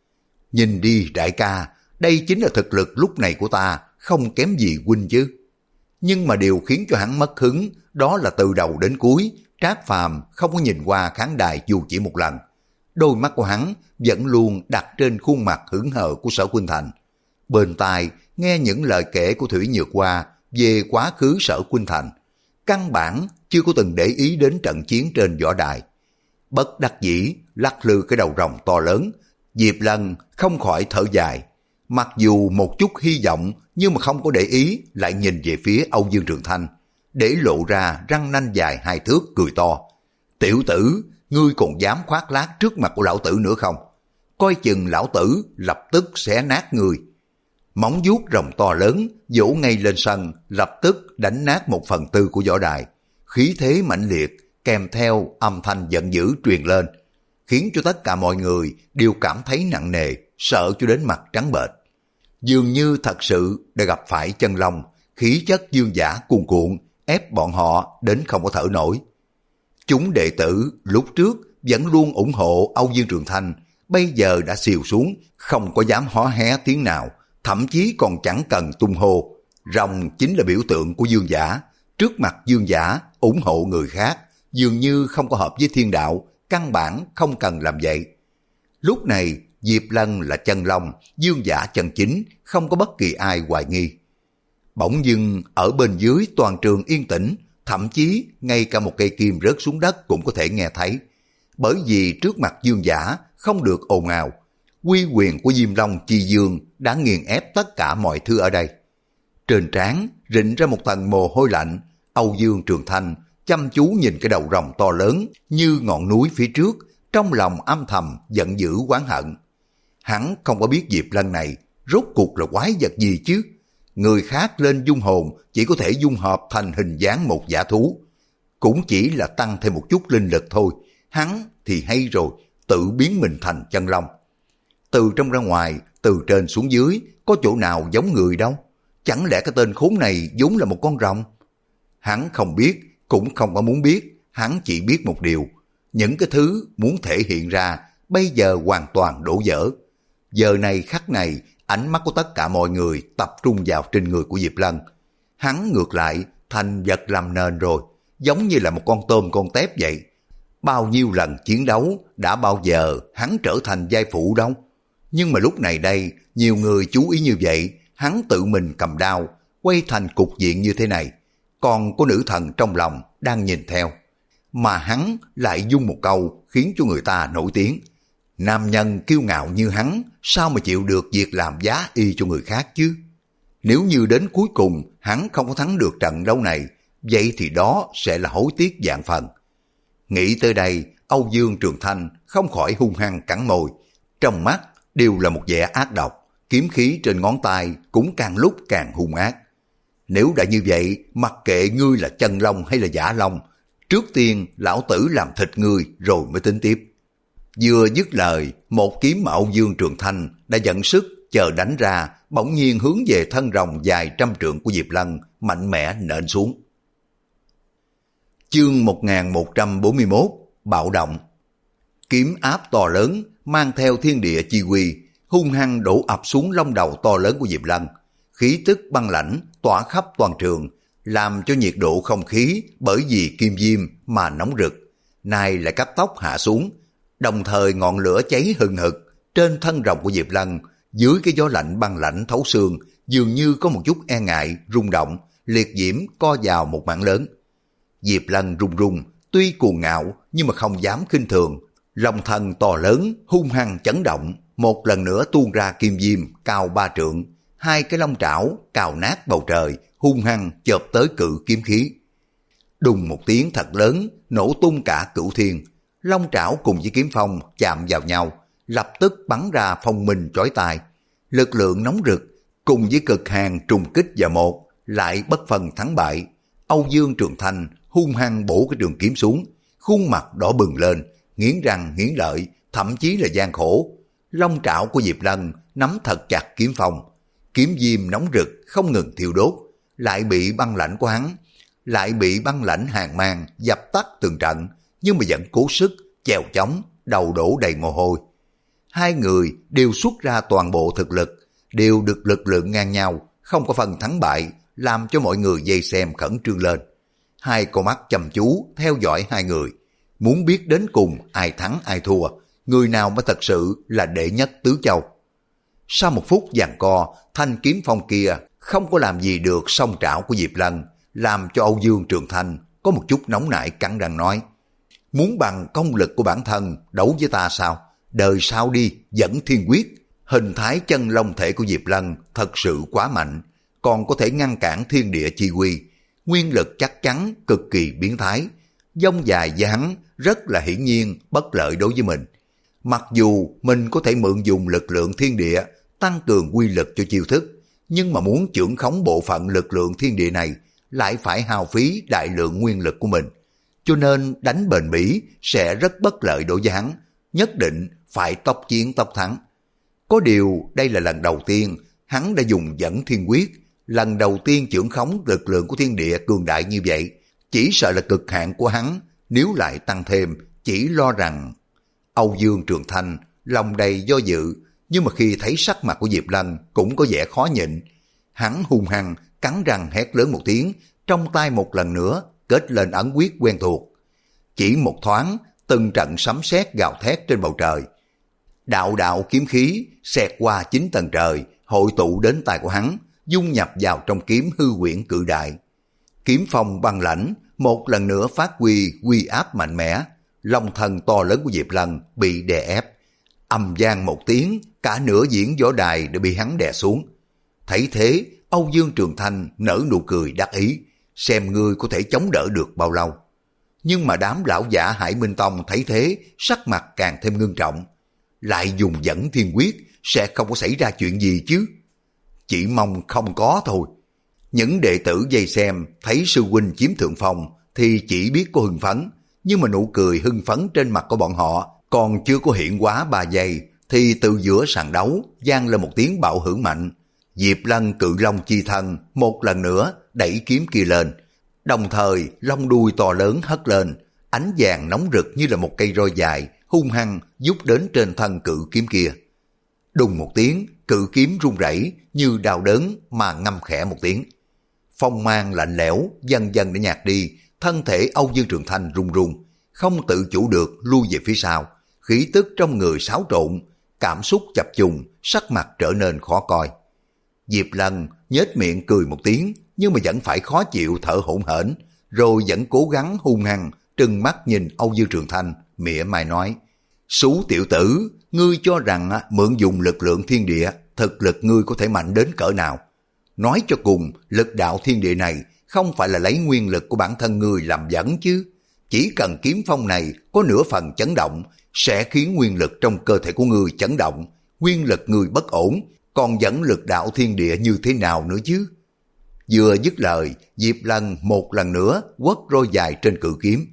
Nhìn đi đại ca, đây chính là thực lực lúc này của ta, không kém gì huynh chứ. Nhưng mà điều khiến cho hắn mất hứng, đó là từ đầu đến cuối, Trác Phàm không có nhìn qua khán đài dù chỉ một lần. Đôi mắt của hắn vẫn luôn đặt trên khuôn mặt hững hờ của Sở Khuynh Thành. Bên tai nghe những lời kể của Thủy Nhược Hoa về quá khứ Sở Khuynh Thành, căn bản chưa có từng để ý đến trận chiến trên võ đài. Bất đắc dĩ lắc lư cái đầu rồng to lớn, Diệp Lân không khỏi thở dài. Mặc dù một chút hy vọng nhưng mà không có để ý, lại nhìn về phía Âu Dương Trường Thanh, để lộ ra răng nanh dài hai thước cười to. Tiểu tử, ngươi còn dám khoác lác trước mặt của lão tử nữa không? Coi chừng lão tử lập tức xé nát ngươi. Móng vuốt rồng to lớn vỗ ngay lên sân, lập tức đánh nát một phần tư của võ đài. Khí thế mãnh liệt kèm theo âm thanh giận dữ truyền lên, khiến cho tất cả mọi người đều cảm thấy nặng nề, sợ cho đến mặt trắng bệch. Dường như thật sự đã gặp phải chân long, khí chất dương dã cuồn cuộn, ép bọn họ đến không có thở nổi. Chúng đệ tử lúc trước vẫn luôn ủng hộ Âu Dương Trường Thanh, bây giờ đã xìu xuống, không có dám hó hé tiếng nào, thậm chí còn chẳng cần tung hô. Rồng chính là biểu tượng của dương giả, trước mặt dương giả ủng hộ người khác, dường như không có hợp với thiên đạo, căn bản không cần làm vậy. Lúc này Diệp Lân là chân long, dương giả chân chính, không có bất kỳ ai hoài nghi. Bỗng dưng ở bên dưới toàn trường yên tĩnh, thậm chí ngay cả một cây kim rớt xuống đất cũng có thể nghe thấy. Bởi vì trước mặt dương giả không được ồn ào, uy quyền của Diêm Long Chi Dương đã nghiền ép tất cả mọi thứ ở đây. Trên trán rịn ra một tầng mồ hôi lạnh, Âu Dương Trường Thanh chăm chú nhìn cái đầu rồng to lớn như ngọn núi phía trước, trong lòng âm thầm giận dữ oán hận. Hắn không có biết Diệp Lân này rốt cuộc là quái vật gì chứ. Người khác lên dung hồn chỉ có thể dung hợp thành hình dáng một dã thú, cũng chỉ là tăng thêm một chút linh lực thôi. Hắn thì hay rồi, tự biến mình thành chân long. Từ trong ra ngoài, từ trên xuống dưới, có chỗ nào giống người đâu. Chẳng lẽ cái tên khốn này vốn là một con rồng? Hắn không biết, cũng không có muốn biết. Hắn chỉ biết một điều, những cái thứ muốn thể hiện ra bây giờ hoàn toàn đổ vỡ. Giờ này khắc này, ánh mắt của tất cả mọi người tập trung vào trên người của Diệp Lân. Hắn ngược lại thành vật làm nền rồi, giống như là một con tôm con tép vậy. Bao nhiêu lần chiến đấu, đã bao giờ hắn trở thành giai phụ đâu. Nhưng mà lúc này đây, nhiều người chú ý như vậy, hắn tự mình cầm đao, quay thành cục diện như thế này. Còn có nữ thần trong lòng đang nhìn theo. Mà hắn lại dung một câu khiến cho người ta nổi tiếng. Nam nhân kiêu ngạo như hắn, sao mà chịu được việc làm giá y cho người khác chứ? Nếu như đến cuối cùng hắn không có thắng được trận đấu này, vậy thì đó sẽ là hối tiếc vạn phần. Nghĩ tới đây, Âu Dương Trường Thanh không khỏi hung hăng cắn môi. Trong mắt đều là một vẻ ác độc, kiếm khí trên ngón tay cũng càng lúc càng hung ác. Nếu đã như vậy, mặc kệ ngươi là chân long hay là giả long, trước tiên lão tử làm thịt ngươi rồi mới tính tiếp. Vừa dứt lời, một kiếm mà Âu Dương Trường Thanh đã dẫn sức chờ đánh ra, bỗng nhiên hướng về thân rồng dài trăm trượng của Diệp Lân mạnh mẽ nện xuống. Chương một nghìn một trăm bốn mươi mốt, bạo động. Kiếm áp to lớn mang theo thiên địa chi uy, hung hăng đổ ập xuống lông đầu to lớn của Diệp Lân. Khí tức băng lãnh tỏa khắp toàn trường, làm cho nhiệt độ không khí bởi vì kim diêm mà nóng rực, nay lại cấp tốc hạ xuống. Đồng thời ngọn lửa cháy hừng hực trên thân rồng của Diệp Lân, dưới cái gió lạnh băng lãnh thấu xương, dường như có một chút e ngại, rung động, liệt diễm co vào một mảng lớn. Diệp Lân run run, tuy cuồng ngạo nhưng mà không dám khinh thường, lòng thân to lớn hung hăng chấn động, một lần nữa tuôn ra kim diêm cao ba trượng, hai cái long trảo cào nát bầu trời, hung hăng chộp tới cự kiếm khí. Đùng một tiếng thật lớn, nổ tung cả cửu thiên. Long trảo cùng với kiếm phong chạm vào nhau, lập tức bắn ra phong minh chói tai. Lực lượng nóng rực cùng với cực hàn trùng kích vào một, lại bất phân thắng bại. Âu Dương Trường Thanh hung hăng bổ cái trường kiếm xuống, khuôn mặt đỏ bừng lên, nghiến răng nghiến lợi, thậm chí là gian khổ. Long trảo của Diệp Lân nắm thật chặt kiếm phong, kiếm diêm nóng rực không ngừng thiêu đốt, lại bị băng lãnh của hắn, lại bị băng lãnh hàn mang dập tắt từng trận, nhưng mà vẫn cố sức chèo chống, đầu đổ đầy mồ hôi. Hai người đều xuất ra toàn bộ thực lực, đều được lực lượng ngang nhau, không có phần thắng bại, làm cho mọi người vây xem khẩn trương lên. Hai con mắt chăm chú theo dõi hai người, muốn biết đến cùng ai thắng ai thua, người nào mới thật sự là đệ nhất tứ châu. Sau một phút giằng co, thanh kiếm phong kia không có làm gì được song trảo của Diệp Lân, làm cho Âu Dương Trường Thanh có một chút nóng nảy cắn răng nói: muốn bằng công lực của bản thân đấu với ta sao? Đời sau đi, dẫn thiên quyết. Hình thái chân long thể của Diệp Lân thật sự quá mạnh, còn có thể ngăn cản thiên địa chi uy, nguyên lực chắc chắn cực kỳ biến thái. Dông dài với hắn rất là hiển nhiên bất lợi đối với mình. Mặc dù mình có thể mượn dùng lực lượng thiên địa tăng cường quy lực cho chiêu thức, nhưng mà muốn chưởng khống bộ phận lực lượng thiên địa này lại phải hao phí đại lượng nguyên lực của mình, cho nên đánh bền bỉ sẽ rất bất lợi đối với hắn, nhất định phải tốc chiến tốc thắng. Có điều đây là lần đầu tiên hắn đã dùng dẫn thiên quyết, lần đầu tiên chưởng khống lực lượng của thiên địa cường đại như vậy, chỉ sợ là cực hạn của hắn, nếu lại tăng thêm chỉ lo rằng... Âu Dương Trường Thanh lòng đầy do dự, nhưng mà khi thấy sắc mặt của Diệp Lân cũng có vẻ khó nhịn. Hắn hung hăng cắn răng hét lớn một tiếng, trong tay một lần nữa kết lên ấn quyết quen thuộc. Chỉ một thoáng, từng trận sấm sét gào thét trên bầu trời. Đạo đạo kiếm khí xẹt qua chín tầng trời, hội tụ đến tay của hắn, dung nhập vào trong kiếm hư quyển cự đại. Kiếm phong băng lãnh một lần nữa phát huy uy áp mạnh mẽ, long thân to lớn của Diệp Lân bị đè ép. Âm vang một tiếng, cả nửa diễn võ đài đã bị hắn đè xuống. Thấy thế, Âu Dương Trường Thanh nở nụ cười đắc ý, xem ngươi có thể chống đỡ được bao lâu. Nhưng mà đám lão giả Hải Minh Tông thấy thế, sắc mặt càng thêm ngưng trọng. Lại dùng dẫn thiên quyết, sẽ không có xảy ra chuyện gì chứ? Chỉ mong không có thôi. Những đệ tử dây xem thấy sư huynh chiếm thượng phong thì chỉ biết có hưng phấn, nhưng mà nụ cười hưng phấn trên mặt của bọn họ còn chưa có hiện quá ba giây thì từ giữa sàn đấu vang lên một tiếng bạo hưởng mạnh. Diệp Lân cự long chi thân một lần nữa đẩy kiếm kia lên, đồng thời long đuôi to lớn hất lên, ánh vàng nóng rực như là một cây roi dài hung hăng giúp đến trên thân cự kiếm kia. Đùng một tiếng, cự kiếm rung rẩy như đau đớn mà ngâm khẽ một tiếng. Phong mang lạnh lẽo dần dần đã nhạt đi, thân thể Âu Dương Trường Thanh run run, không tự chủ được lui về phía sau, khí tức trong người xáo trộn, cảm xúc chập trùng, sắc mặt trở nên khó coi. Diệp Lân nhếch miệng cười một tiếng, nhưng mà vẫn phải khó chịu thở hổn hển, rồi vẫn cố gắng hung hăng trừng mắt nhìn Âu Dương Trường Thanh, mỉa mai nói: "Xú tiểu tử, ngươi cho rằng mượn dùng lực lượng thiên địa, thực lực ngươi có thể mạnh đến cỡ nào? Nói cho cùng, lực đạo thiên địa này không phải là lấy nguyên lực của bản thân ngươi làm dẫn chứ. Chỉ cần kiếm phong này có nửa phần chấn động, sẽ khiến nguyên lực trong cơ thể của ngươi chấn động, nguyên lực ngươi bất ổn, còn dẫn lực đạo thiên địa như thế nào nữa chứ?" Vừa dứt lời, Diệp Lân một lần nữa quất roi dài trên cự kiếm.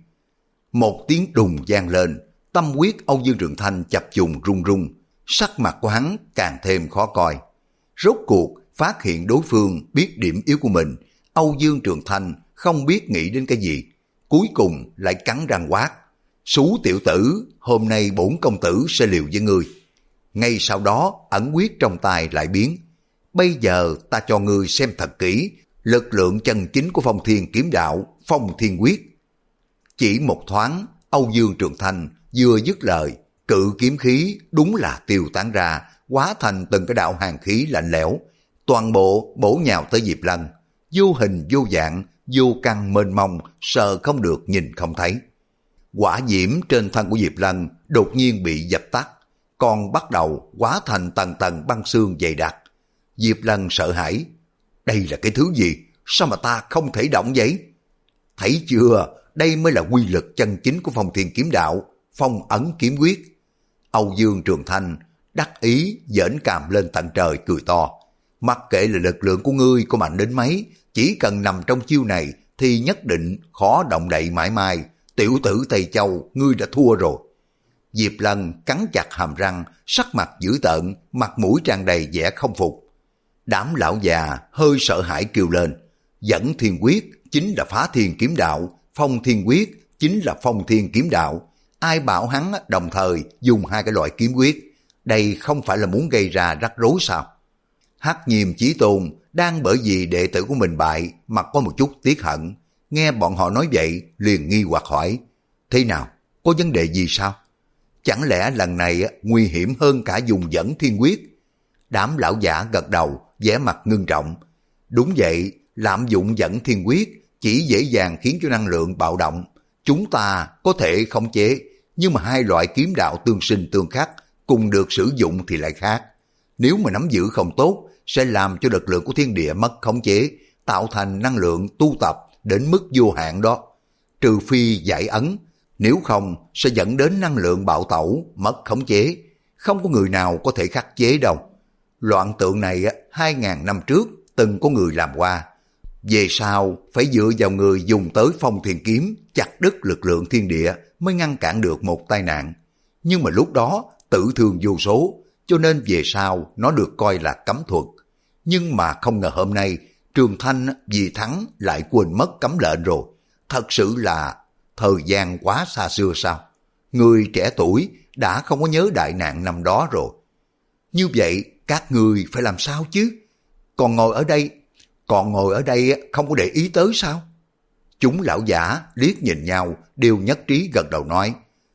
Một tiếng đùng vang lên, tâm quyết Âu Dương Trường Thanh chập trùng run run, sắc mặt của hắn càng thêm khó coi. Rốt cuộc phát hiện đối phương biết điểm yếu của mình, Âu Dương Trường Thanh không biết nghĩ đến cái gì, cuối cùng lại cắn răng quát: "Xú tiểu tử, hôm nay bổn công tử sẽ liều với ngươi." Ngay sau đó ẩn quyết trong tay lại biến. "Bây giờ ta cho ngươi xem thật kỹ lực lượng chân chính của Phong Thiên Kiếm Đạo, Phong Thiên Quyết." Chỉ một thoáng, Âu Dương Trường Thanh vừa dứt lời, cự kiếm khí đúng là tiêu tán ra, hóa thành từng cái đạo hàn khí lạnh lẽo, toàn bộ bổ nhào tới Diệp Lân, vô hình vô dạng, vô căn mênh mông, sờ không được nhìn không thấy. Hỏa diễm trên thân của Diệp Lân đột nhiên bị dập tắt, còn bắt đầu hóa thành tầng tầng băng xương dày đặc. Diệp Lân sợ hãi: "Đây là cái thứ gì? Sao mà ta không thể động vậy?" Thấy chưa, đây mới là quy lực chân chính của Phong Thiên Kiếm Đạo, Phong Ấn Kiếm Quyết. Âu Dương Trường Thanh đắc ý giỡn cằm lên tận trời cười to: "Mặc kệ là lực lượng của ngươi có mạnh đến mấy, chỉ cần nằm trong chiêu này thì nhất định khó động đậy mãi mãi. Tiểu tử Tây Châu, ngươi đã thua rồi." Diệp Lân cắn chặt hàm răng, sắc mặt dữ tợn, mặt mũi tràn đầy vẻ không phục. Đám lão già hơi sợ hãi kêu lên: "Dẫn Thiên Quyết chính là Phá Thiên Kiếm Đạo, Phong Thiên Quyết chính là Phong Thiên Kiếm Đạo. Ai bảo hắn đồng thời dùng hai cái loại kiếm quyết? Đây không phải là muốn gây ra rắc rối sao?" Hắc Nhiêm Chí Tôn đang bởi vì đệ tử của mình bại mà có một chút tiếc hận, nghe bọn họ nói vậy liền nghi hoặc hỏi: "Thế nào, có vấn đề gì sao? Chẳng lẽ lần này nguy hiểm hơn cả dùng dẫn thiên quyết?" Đám lão giả gật đầu, vẻ mặt ngưng trọng: "Đúng vậy, lạm dụng dẫn thiên quyết chỉ dễ dàng khiến cho năng lượng bạo động. Chúng ta có thể khống chế, nhưng mà hai loại kiếm đạo tương sinh tương khắc cùng được sử dụng thì lại khác. Nếu mà nắm giữ không tốt, sẽ làm cho lực lượng của thiên địa mất khống chế, tạo thành năng lượng tu tập đến mức vô hạn đó. Trừ phi giải ấn, nếu không sẽ dẫn đến năng lượng bạo tẩu, mất khống chế. Không có người nào có thể khắc chế đâu. Loạn tượng này hai ngàn năm trước từng có người làm qua. Về sau phải dựa vào người dùng tới Phong Thiên Kiếm chặt đứt lực lượng thiên địa mới ngăn cản được một tai nạn. Nhưng mà lúc đó tử thương vô số, cho nên về sau nó được coi là cấm thuật. Nhưng mà không ngờ hôm nay Trường Thanh vì thắng lại quên mất cấm lệnh rồi. Thật sự là thời gian quá xa xưa sao? Người trẻ tuổi đã không có nhớ đại nạn năm đó rồi. Như vậy các người phải làm sao chứ? Còn ngồi ở đây, còn ngồi ở đây không có để ý tới sao?" Chúng lão giả liếc nhìn nhau đều nhất trí gật đầu nói: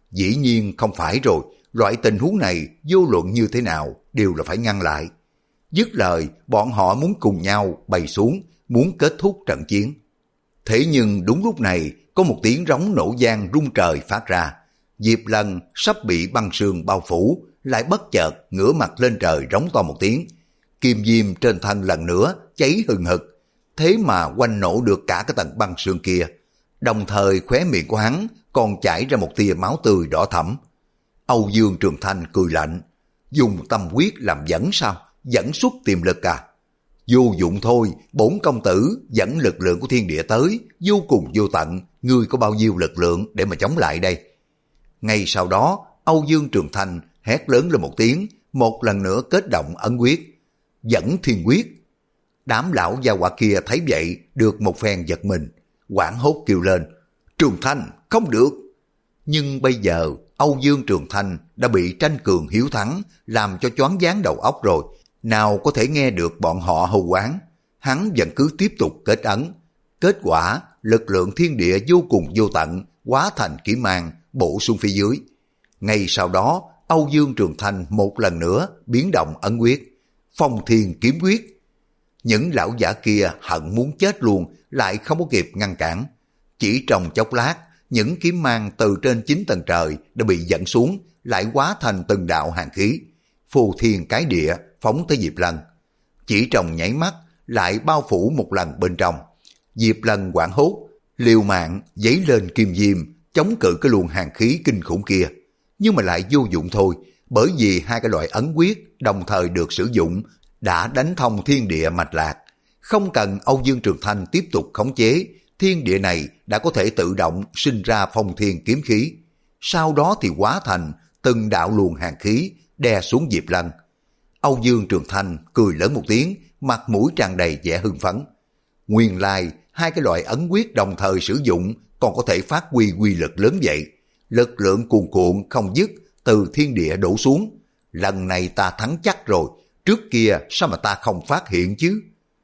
Dĩ nhiên không phải rồi, loại tình huống này vô luận như thế nào đều là phải ngăn lại. Dứt lời, bọn họ muốn cùng nhau bay xuống, muốn kết thúc trận chiến. Thế nhưng đúng lúc này, có một tiếng rống nổ vang rung trời phát ra. Diệp Lân sắp bị băng sương bao phủ, lại bất chợt ngửa mặt lên trời rống to một tiếng. Kim diêm trên thân lần nữa cháy hừng hực, thế mà quanh nổ được cả cái tầng băng sương kia. Đồng thời khóe miệng của hắn còn chảy ra một tia máu tươi đỏ thẫm. Âu Dương Trường Thanh cười lạnh, dùng tâm quyết làm dẫn sao? Dẫn xuất tiềm lực à? Vô dụng thôi, bổn công tử dẫn lực lượng của thiên địa tới, vô cùng vô tận, ngươi có bao nhiêu lực lượng để mà chống lại đây? Ngay sau đó, Âu Dương Trường Thanh hét lớn lên một tiếng, một lần nữa kết động ấn quyết, dẫn thiên quyết. Đám lão gia hỏa kia thấy vậy, được một phen giật mình, hoảng hốt kêu lên, Trường Thanh, không được. Nhưng bây giờ, Âu Dương Trường Thanh đã bị tranh cường hiếu thắng, làm cho choáng váng đầu óc rồi, nào có thể nghe được bọn họ hô quán. Hắn vẫn cứ tiếp tục kết ấn. Kết quả, lực lượng thiên địa vô cùng vô tận, hóa thành kiếm mang, bổ xuống phía dưới. Ngay sau đó, Âu Dương Trường Thanh một lần nữa biến động ấn quyết, phong thiên kiếm quyết. Những lão giả kia hận muốn chết luôn, lại không có kịp ngăn cản. Chỉ trong chốc lát, những kiếm mang từ trên chín tầng trời đã bị dẫn xuống, lại hóa thành từng đạo hàn khí, phù thiên cái địa phóng tới Diệp Lân. Chỉ trong nháy mắt lại bao phủ một lần bên trong. Diệp Lân hoảng hốt, liều mạng giấy lên kim diêm chống cự cái luồng hàn khí kinh khủng kia, nhưng mà lại vô dụng thôi, bởi vì hai cái loại ấn quyết đồng thời được sử dụng đã đánh thông thiên địa mạch lạc. Không cần Âu Dương Trường Thanh tiếp tục khống chế, thiên địa này đã có thể tự động sinh ra phong thiên kiếm khí, sau đó thì hóa thành từng đạo luồng hàn khí đè xuống Diệp Lân. Âu Dương Trường Thanh cười lớn một tiếng, mặt mũi tràn đầy vẻ hưng phấn. Nguyên lai hai cái loại ấn quyết đồng thời sử dụng còn có thể phát huy quy lực lớn vậy. Lực lượng cuồn cuộn không dứt từ thiên địa đổ xuống. Lần này ta thắng chắc rồi, trước kia sao mà ta không phát hiện chứ?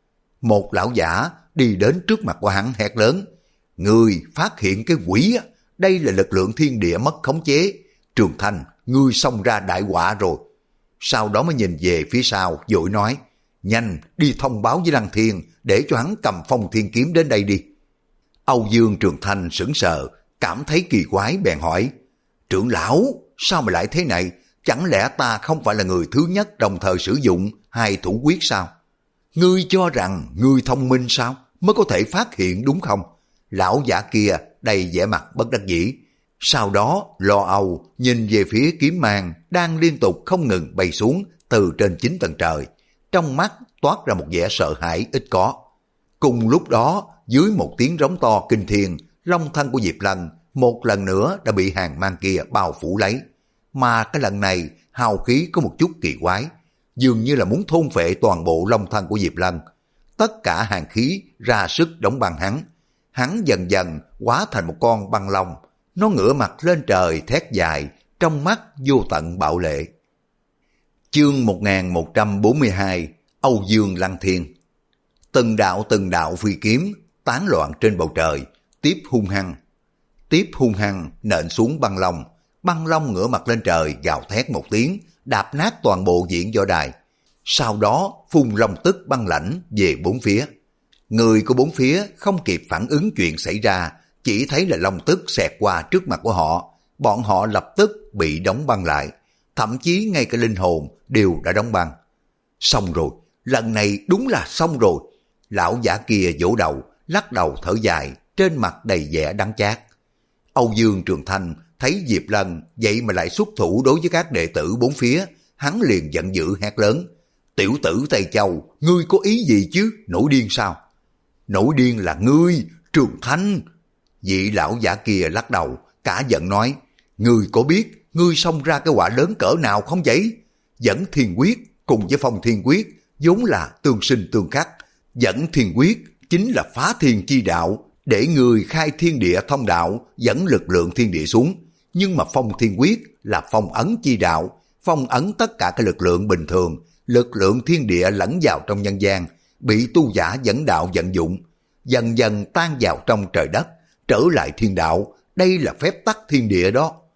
Một lão giả đi đến trước mặt của hắn hét lớn, ngươi phát hiện cái quỷ á, đây là lực lượng thiên địa mất khống chế. Trường Thanh, ngươi xông ra đại họa rồi. Sau đó mới nhìn về phía sau, vội nói, nhanh đi thông báo với Lăng Thiên, để cho hắn cầm phong thiên kiếm đến đây đi. Âu Dương Trường Thanh sững sờ, cảm thấy kỳ quái bèn hỏi, trưởng lão, sao mà lại thế này? Chẳng lẽ ta không phải là người thứ nhất đồng thời sử dụng hai thủ quyết sao? Ngươi cho rằng ngươi thông minh sao mới có thể phát hiện đúng không? Lão giả kia đầy vẻ mặt bất đắc dĩ. Sau đó lo âu nhìn về phía kiếm mang đang liên tục không ngừng bay xuống từ trên chín tầng trời. Trong mắt toát ra một vẻ sợ hãi ít có. Cùng lúc đó, dưới một tiếng rống to kinh thiên, long thân của Diệp Lân một lần nữa đã bị hàng mang kia bao phủ lấy. Mà cái lần này hào khí có một chút kỳ quái, dường như là muốn thôn phệ toàn bộ long thân của Diệp Lân. Tất cả hàng khí ra sức đóng băng hắn. Hắn dần dần hóa thành một con băng long. Nó ngửa mặt lên trời thét dài, trong mắt vô tận bạo lệ. Chương một nghìn một trăm bốn mươi hai, Âu Dương Lăng Thiên. Từng đạo từng đạo phi kiếm tán loạn trên bầu trời, tiếp hung hăng. Tiếp hung hăng nện xuống băng long. Băng long ngửa mặt lên trời gào thét một tiếng, đạp nát toàn bộ diễn võ đài. Sau đó phun long tức băng lãnh về bốn phía. Người của bốn phía không kịp phản ứng chuyện xảy ra, chỉ thấy là long tức xẹt qua trước mặt của họ. Bọn họ lập tức bị đóng băng lại, thậm chí ngay cả linh hồn đều đã đóng băng. Xong rồi, lần này đúng là xong rồi. Lão giả kia vỗ đầu, lắc đầu thở dài, trên mặt đầy vẻ đắng chát. Âu Dương Trường Thanh thấy Diệp Lân vậy mà lại xuất thủ đối với các đệ tử bốn phía, hắn liền giận dữ hét lớn, tiểu tử Tây Châu, ngươi có ý gì chứ, nổi điên sao? Nổi điên là ngươi, Trường Thanh. Vị lão giả kia lắc đầu, cả giận nói, ngươi có biết ngươi xông ra cái quả lớn cỡ nào không vậy? Dẫn thiên quyết cùng với phong thiên quyết vốn là tương sinh tương khắc. Dẫn thiên quyết chính là phá thiên chi đạo, để người khai thiên địa thông đạo, dẫn lực lượng thiên địa xuống. Nhưng mà phong thiên quyết là phong ấn chi đạo, phong ấn tất cả các lực lượng bình thường, lực lượng thiên địa lẫn vào trong nhân gian, bị tu giả dẫn đạo vận dụng, dần dần tan vào trong trời đất, trở lại thiên đạo. Đây là phép tắc thiên địa đó.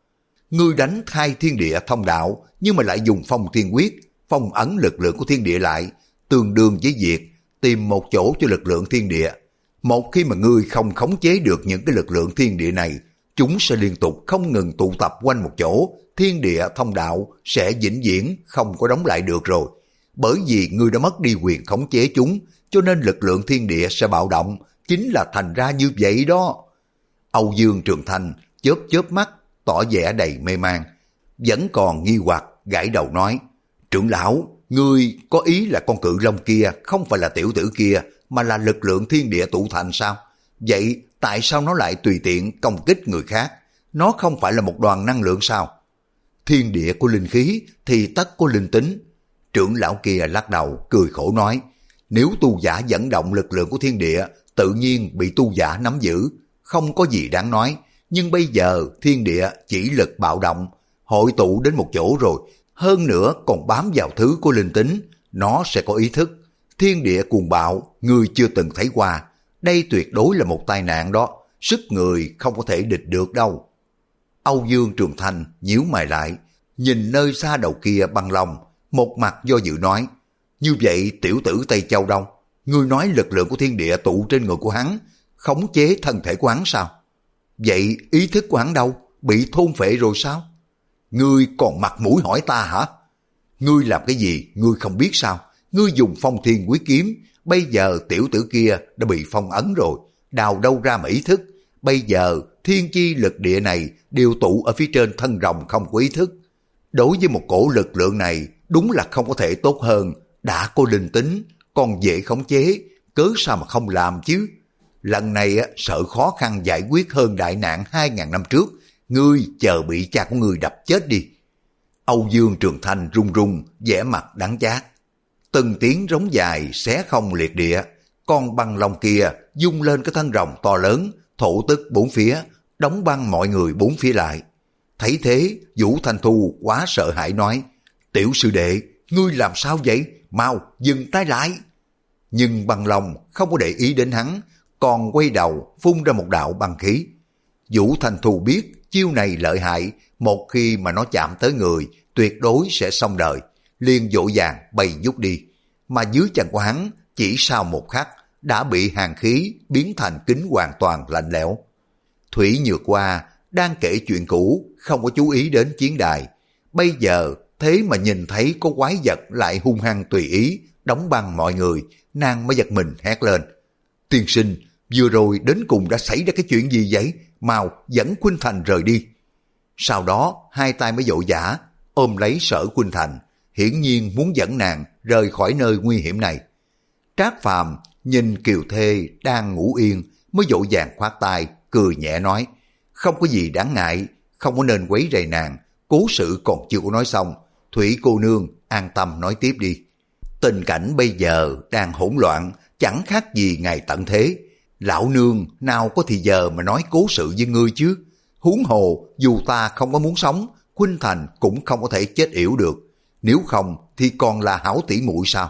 ngươi đánh khai thiên địa thông đạo nhưng mà lại dùng phong thiên quyết, phong ấn lực lượng của thiên địa lại, tương đương với việc tìm một chỗ cho lực lượng thiên địa. Một khi mà ngươi không khống chế được những cái lực lượng thiên địa này, chúng sẽ liên tục không ngừng tụ tập quanh một chỗ, thiên địa thông đạo sẽ vĩnh viễn không có đóng lại được rồi. Bởi vì ngươi đã mất đi quyền khống chế chúng, cho nên lực lượng thiên địa sẽ bạo động, chính là thành ra như vậy đó. Âu Dương Trường Thanh chớp chớp mắt, tỏ vẻ đầy mê man, vẫn còn nghi hoặc, gãi đầu nói, trưởng lão, ngươi có ý là con cự long kia không phải là tiểu tử kia, mà là lực lượng thiên địa tụ thành sao? Vậy tại sao nó lại tùy tiện công kích người khác? Nó không phải là một đoàn năng lượng sao? Thiên địa có linh khí thì tất có linh tính. Trưởng lão kia lắc đầu, cười khổ nói, nếu tu giả dẫn động lực lượng của thiên địa, tự nhiên bị tu giả nắm giữ, không có gì đáng nói. Nhưng bây giờ thiên địa chỉ lực bạo động, hội tụ đến một chỗ rồi, hơn nữa còn bám vào thứ của linh tính, nó sẽ có ý thức. Thiên địa cuồng bạo, người chưa từng thấy qua, đây tuyệt đối là một tai nạn đó, sức người không có thể địch được đâu. Âu Dương Trường Thanh nhíu mày lại, nhìn nơi xa đầu kia băng long, một mặt do dự nói, như vậy tiểu tử Tây Châu đâu? Ngươi nói lực lượng của thiên địa tụ trên người của hắn, khống chế thân thể của hắn sao? Vậy ý thức của hắn đâu? Bị thôn phệ rồi sao? Ngươi còn mặt mũi hỏi ta hả? Ngươi làm cái gì? Ngươi không biết sao? Ngươi dùng phong thiên quý kiếm, bây giờ tiểu tử kia đã bị phong ấn rồi, đào đâu ra mà ý thức? Bây giờ thiên chi lực địa này đều tụ ở phía trên thân rồng không có ý thức. Đối với một cổ lực lượng này, đúng là không có thể tốt hơn, đã có linh tính, còn dễ khống chế, cớ sao mà không làm chứ? Lần này sợ khó khăn giải quyết hơn đại nạn hai ngàn năm trước, ngươi chờ bị cha của ngươi đập chết đi. Âu Dương Trường Thanh run run, vẻ mặt đắng chát. Từng tiếng rống dài xé không liệt địa, con băng long kia dung lên cái thân rồng to lớn, thổ tức bốn phía, đóng băng mọi người bốn phía lại. Thấy thế, Vũ Thanh Thu quá sợ hãi nói, tiểu sư đệ, ngươi làm sao vậy? Mau dừng tay lại. Nhưng băng long không có để ý đến hắn, còn quay đầu phun ra một đạo băng khí. Vũ Thanh Thu biết chiêu này lợi hại, một khi mà nó chạm tới người, tuyệt đối sẽ xong đời, liền vội vàng bay vút đi. Mà dưới chân của hắn, chỉ sau một khắc, đã bị hàn khí biến thành kính hoàn toàn lạnh lẽo. Thủy Nhược Hoa đang kể chuyện cũ, không có chú ý đến chiến đài. Bây giờ thế mà nhìn thấy có quái vật lại hung hăng tùy ý, đóng băng mọi người, nàng mới giật mình hét lên. Tiên sinh, vừa rồi đến cùng đã xảy ra cái chuyện gì vậy? Mau dẫn Khuynh Thành rời đi. Sau đó hai tay mới vội vã ôm lấy Sở Khuynh Thành, hiển nhiên muốn dẫn nàng rời khỏi nơi nguy hiểm này. Trác Phàm nhìn Kiều Thê đang ngủ yên, mới vội vàng khoát tay, cười nhẹ nói, không có gì đáng ngại, không có nên quấy rầy nàng, cố sự còn chưa có nói xong, Thủy cô nương an tâm nói tiếp đi. Tình cảnh bây giờ đang hỗn loạn, chẳng khác gì ngày tận thế. Lão nương nào có thì giờ mà nói cố sự với ngươi chứ? Huống hồ dù ta không có muốn sống, Khuynh Thành cũng không có thể chết yểu được. Nếu không thì còn là hảo tỷ muội sao?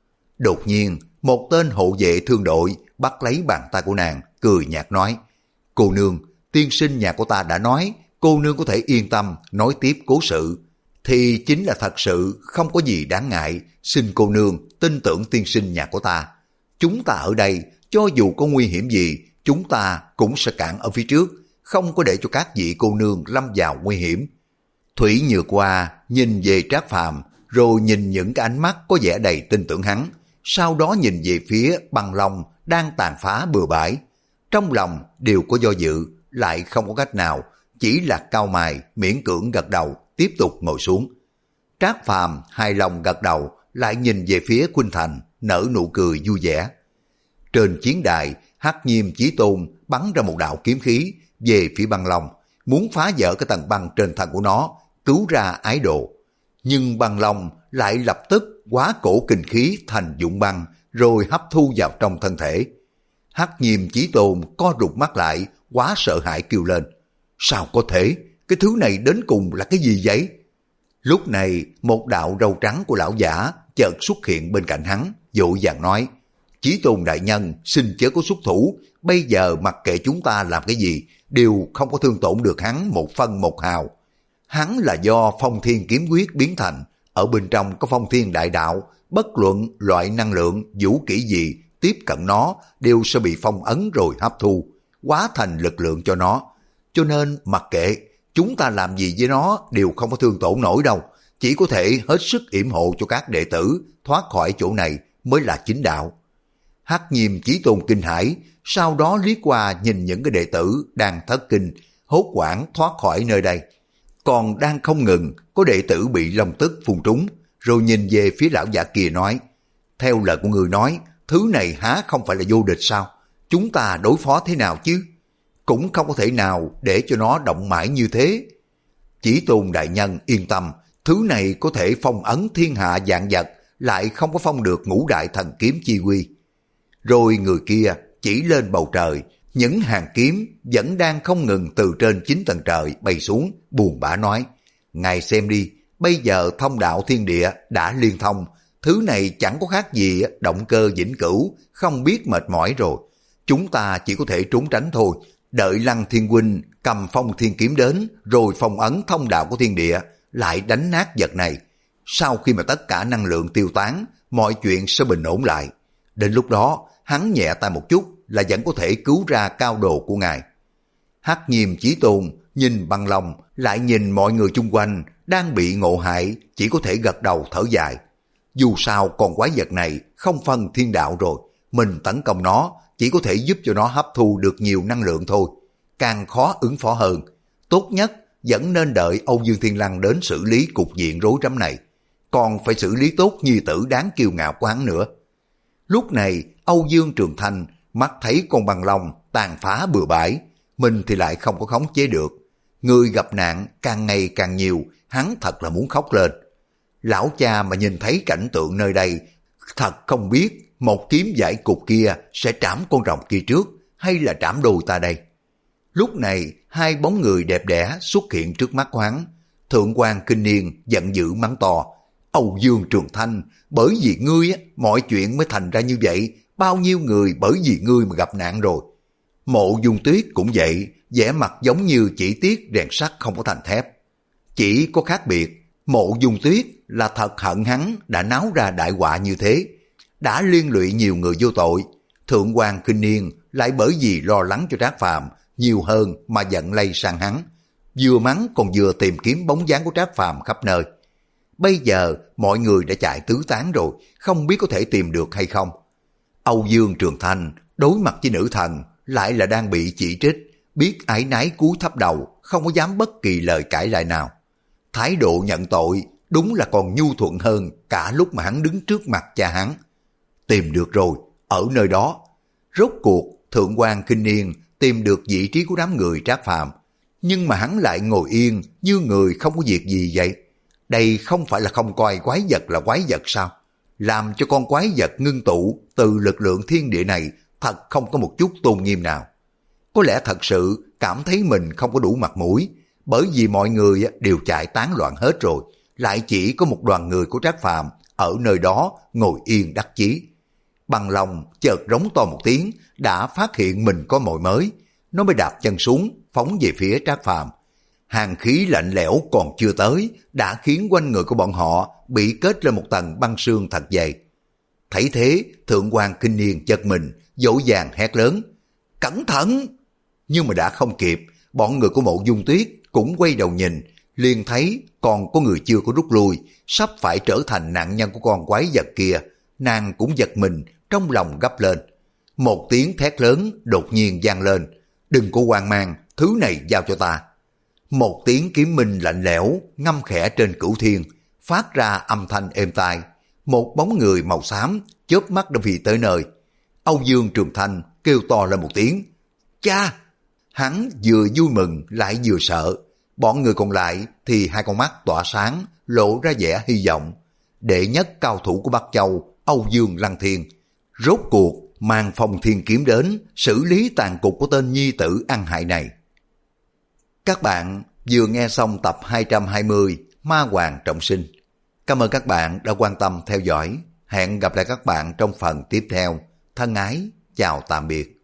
Đột nhiên một tên hộ vệ thương đội bắt lấy bàn tay của nàng, cười nhạt nói, cô nương, tiên sinh nhà của ta đã nói, cô nương có thể yên tâm nói tiếp cố sự. Thì chính là thật sự không có gì đáng ngại, xin cô nương tin tưởng tiên sinh nhà của ta. Chúng ta ở đây, cho dù có nguy hiểm gì, chúng ta cũng sẽ cản ở phía trước, không có để cho các vị cô nương lâm vào nguy hiểm. Thủy Nhược Hoa nhìn về Trác Phàm, rồi nhìn những cái ánh mắt có vẻ đầy tin tưởng hắn, sau đó nhìn về phía băng long đang tàn phá bừa bãi. Trong lòng đều có do dự, lại không có cách nào, chỉ là cau mày miễn cưỡng gật đầu, tiếp tục ngồi xuống. Trác Phàm hài lòng gật đầu, lại nhìn về phía Khuynh Thành, nở nụ cười vui vẻ. Trên chiến đài, Hắc Nhiêm Chí Tôn bắn ra một đạo kiếm khí về phía băng long, muốn phá vỡ cái tầng băng trên thân của nó, cứu ra ái đồ. Nhưng băng long lại lập tức hóa cổ kinh khí thành dụng băng, rồi hấp thu vào trong thân thể. Hắc Nhiêm Chí Tôn co rụt mắt lại, quá sợ hãi kêu lên, sao có thể, cái thứ này đến cùng là cái gì vậy? Lúc này một đạo râu trắng của lão giả chợt xuất hiện bên cạnh hắn, vội vàng nói, Chí Tôn đại nhân xin chớ có xuất thủ, bây giờ mặc kệ chúng ta làm cái gì, đều không có thương tổn được hắn một phân một hào. Hắn là do phong thiên kiếm quyết biến thành, ở bên trong có phong thiên đại đạo, bất luận loại năng lượng, vũ kỹ gì tiếp cận nó đều sẽ bị phong ấn rồi hấp thu, hóa thành lực lượng cho nó. Cho nên mặc kệ chúng ta làm gì với nó đều không có thương tổn nổi đâu, chỉ có thể hết sức yểm hộ cho các đệ tử thoát khỏi chỗ này mới là chính đạo. Hắc Nhiêm Chí Tôn kinh hãi, sau đó liếc qua nhìn những cái đệ tử đang thất kinh, hốt hoảng thoát khỏi nơi đây. Còn đang không ngừng có đệ tử bị long tức phun trúng, rồi nhìn về phía lão giả kia nói, theo lời của người nói, thứ này há không phải là vô địch sao? Chúng ta đối phó thế nào chứ? Cũng không có thể nào để cho nó động mãi như thế. Chí Tôn đại nhân yên tâm, thứ này có thể phong ấn thiên hạ vạn vật, lại không có phong được ngũ đại thần kiếm chi quy. Rồi người kia chỉ lên bầu trời, những hàng kiếm vẫn đang không ngừng từ trên chín tầng trời bay xuống, buồn bã nói, ngài xem đi, bây giờ thông đạo thiên địa đã liên thông, thứ này chẳng có khác gì động cơ vĩnh cửu, không biết mệt mỏi rồi. Chúng ta chỉ có thể trốn tránh thôi, đợi Lăng Thiên huynh cầm phong thiên kiếm đến, rồi phong ấn thông đạo của thiên địa, lại đánh nát vật này. Sau khi mà tất cả năng lượng tiêu tán, mọi chuyện sẽ bình ổn lại. Đến lúc đó, hắn nhẹ tay một chút là vẫn có thể cứu ra cao đồ của ngài. Hắc Nhiêm Chí Tôn nhìn Băng Long, lại nhìn mọi người chung quanh đang bị ngộ hại, chỉ có thể gật đầu thở dài. Dù sao con quái vật này không phân thiên đạo rồi, mình tấn công nó chỉ có thể giúp cho nó hấp thu được nhiều năng lượng thôi, càng khó ứng phó hơn. Tốt nhất vẫn nên đợi Âu Dương Thiên Lăng đến xử lý cục diện rối rắm này, còn phải xử lý tốt nhi tử đáng kiêu ngạo của hắn nữa. Lúc này Âu Dương Trường Thanh mắt thấy con Băng Long tàn phá bừa bãi, mình thì lại không có khống chế được. Người gặp nạn càng ngày càng nhiều, hắn thật là muốn khóc lên. Lão cha mà nhìn thấy cảnh tượng nơi đây, thật không biết một kiếm giải cục kia sẽ trảm con rồng kia trước, hay là trảm đôi ta đây. Lúc này hai bóng người đẹp đẽ xuất hiện trước mắt của hắn. Thượng quan Kinh Niên giận dữ mắng to, Âu Dương Trường Thanh, bởi vì ngươi mọi chuyện mới thành ra như vậy, bao nhiêu người bởi vì ngươi mà gặp nạn rồi. Mộ Dung Tuyết cũng vậy, vẻ mặt giống như chỉ tiếc rèn sắt không có thành thép. Chỉ có khác biệt, Mộ Dung Tuyết là thật hận hắn đã náo ra đại họa như thế, đã liên lụy nhiều người vô tội. Thượng quan Kinh Niên lại bởi vì lo lắng cho Trác Phàm nhiều hơn mà giận lây sang hắn, vừa mắng còn vừa tìm kiếm bóng dáng của Trác Phàm khắp nơi. Bây giờ mọi người đã chạy tứ tán rồi, không biết có thể tìm được hay không. Âu Dương Trường Thanh đối mặt với nữ thần lại là đang bị chỉ trích, biết áy náy cúi thấp đầu, không có dám bất kỳ lời cãi lại nào. Thái độ nhận tội đúng là còn nhu thuận hơn cả lúc mà hắn đứng trước mặt cha hắn. Tìm được rồi, ở nơi đó. Rốt cuộc Thượng quan Kinh Niên tìm được vị trí của đám người Trác Phàm, nhưng mà hắn lại ngồi yên như người không có việc gì vậy. Đây không phải là không coi quái vật là quái vật sao? Làm cho con quái vật ngưng tụ từ lực lượng thiên địa này thật không có một chút tôn nghiêm nào. Có lẽ thật sự cảm thấy mình không có đủ mặt mũi, bởi vì mọi người đều chạy tán loạn hết rồi, lại chỉ có một đoàn người của Trác Phàm ở nơi đó ngồi yên đắc chí. Băng Long chợt rống to một tiếng, đã phát hiện mình có mồi mới, nó mới đạp chân xuống phóng về phía Trác Phàm. Hàng khí lạnh lẽo còn chưa tới đã khiến quanh người của bọn họ bị kết lên một tầng băng sương thật dày. Thấy thế, Thượng quan Kinh Niên chợt mình, dỗ dàng hét lớn, cẩn thận! Nhưng mà đã không kịp, bọn người của Mộ Dung Tuyết cũng quay đầu nhìn, liền thấy còn có người chưa có rút lui, sắp phải trở thành nạn nhân của con quái vật kia. Nàng cũng giật mình, trong lòng gấp lên. Một tiếng thét lớn đột nhiên vang lên, đừng có hoang mang, thứ này giao cho ta. Một tiếng kiếm minh lạnh lẽo ngâm khẽ trên cửu thiên, phát ra âm thanh êm tai. Một bóng người màu xám chớp mắt đã vì tới nơi. Âu Dương Trường Thanh kêu to lên một tiếng, cha! Hắn vừa vui mừng lại vừa sợ. Bọn người còn lại thì hai con mắt tỏa sáng, lộ ra vẻ hy vọng. Đệ nhất cao thủ của Bắc Châu, Âu Dương Lăng Thiên, rốt cuộc mang phong thiên kiếm đến xử lý tàn cục của tên nhi tử ăn hại này. Các bạn vừa nghe xong tập hai trăm hai mươi Ma Hoàng Trọng Sinh. Cảm ơn các bạn đã quan tâm theo dõi. Hẹn gặp lại các bạn trong phần tiếp theo. Thân ái, chào tạm biệt.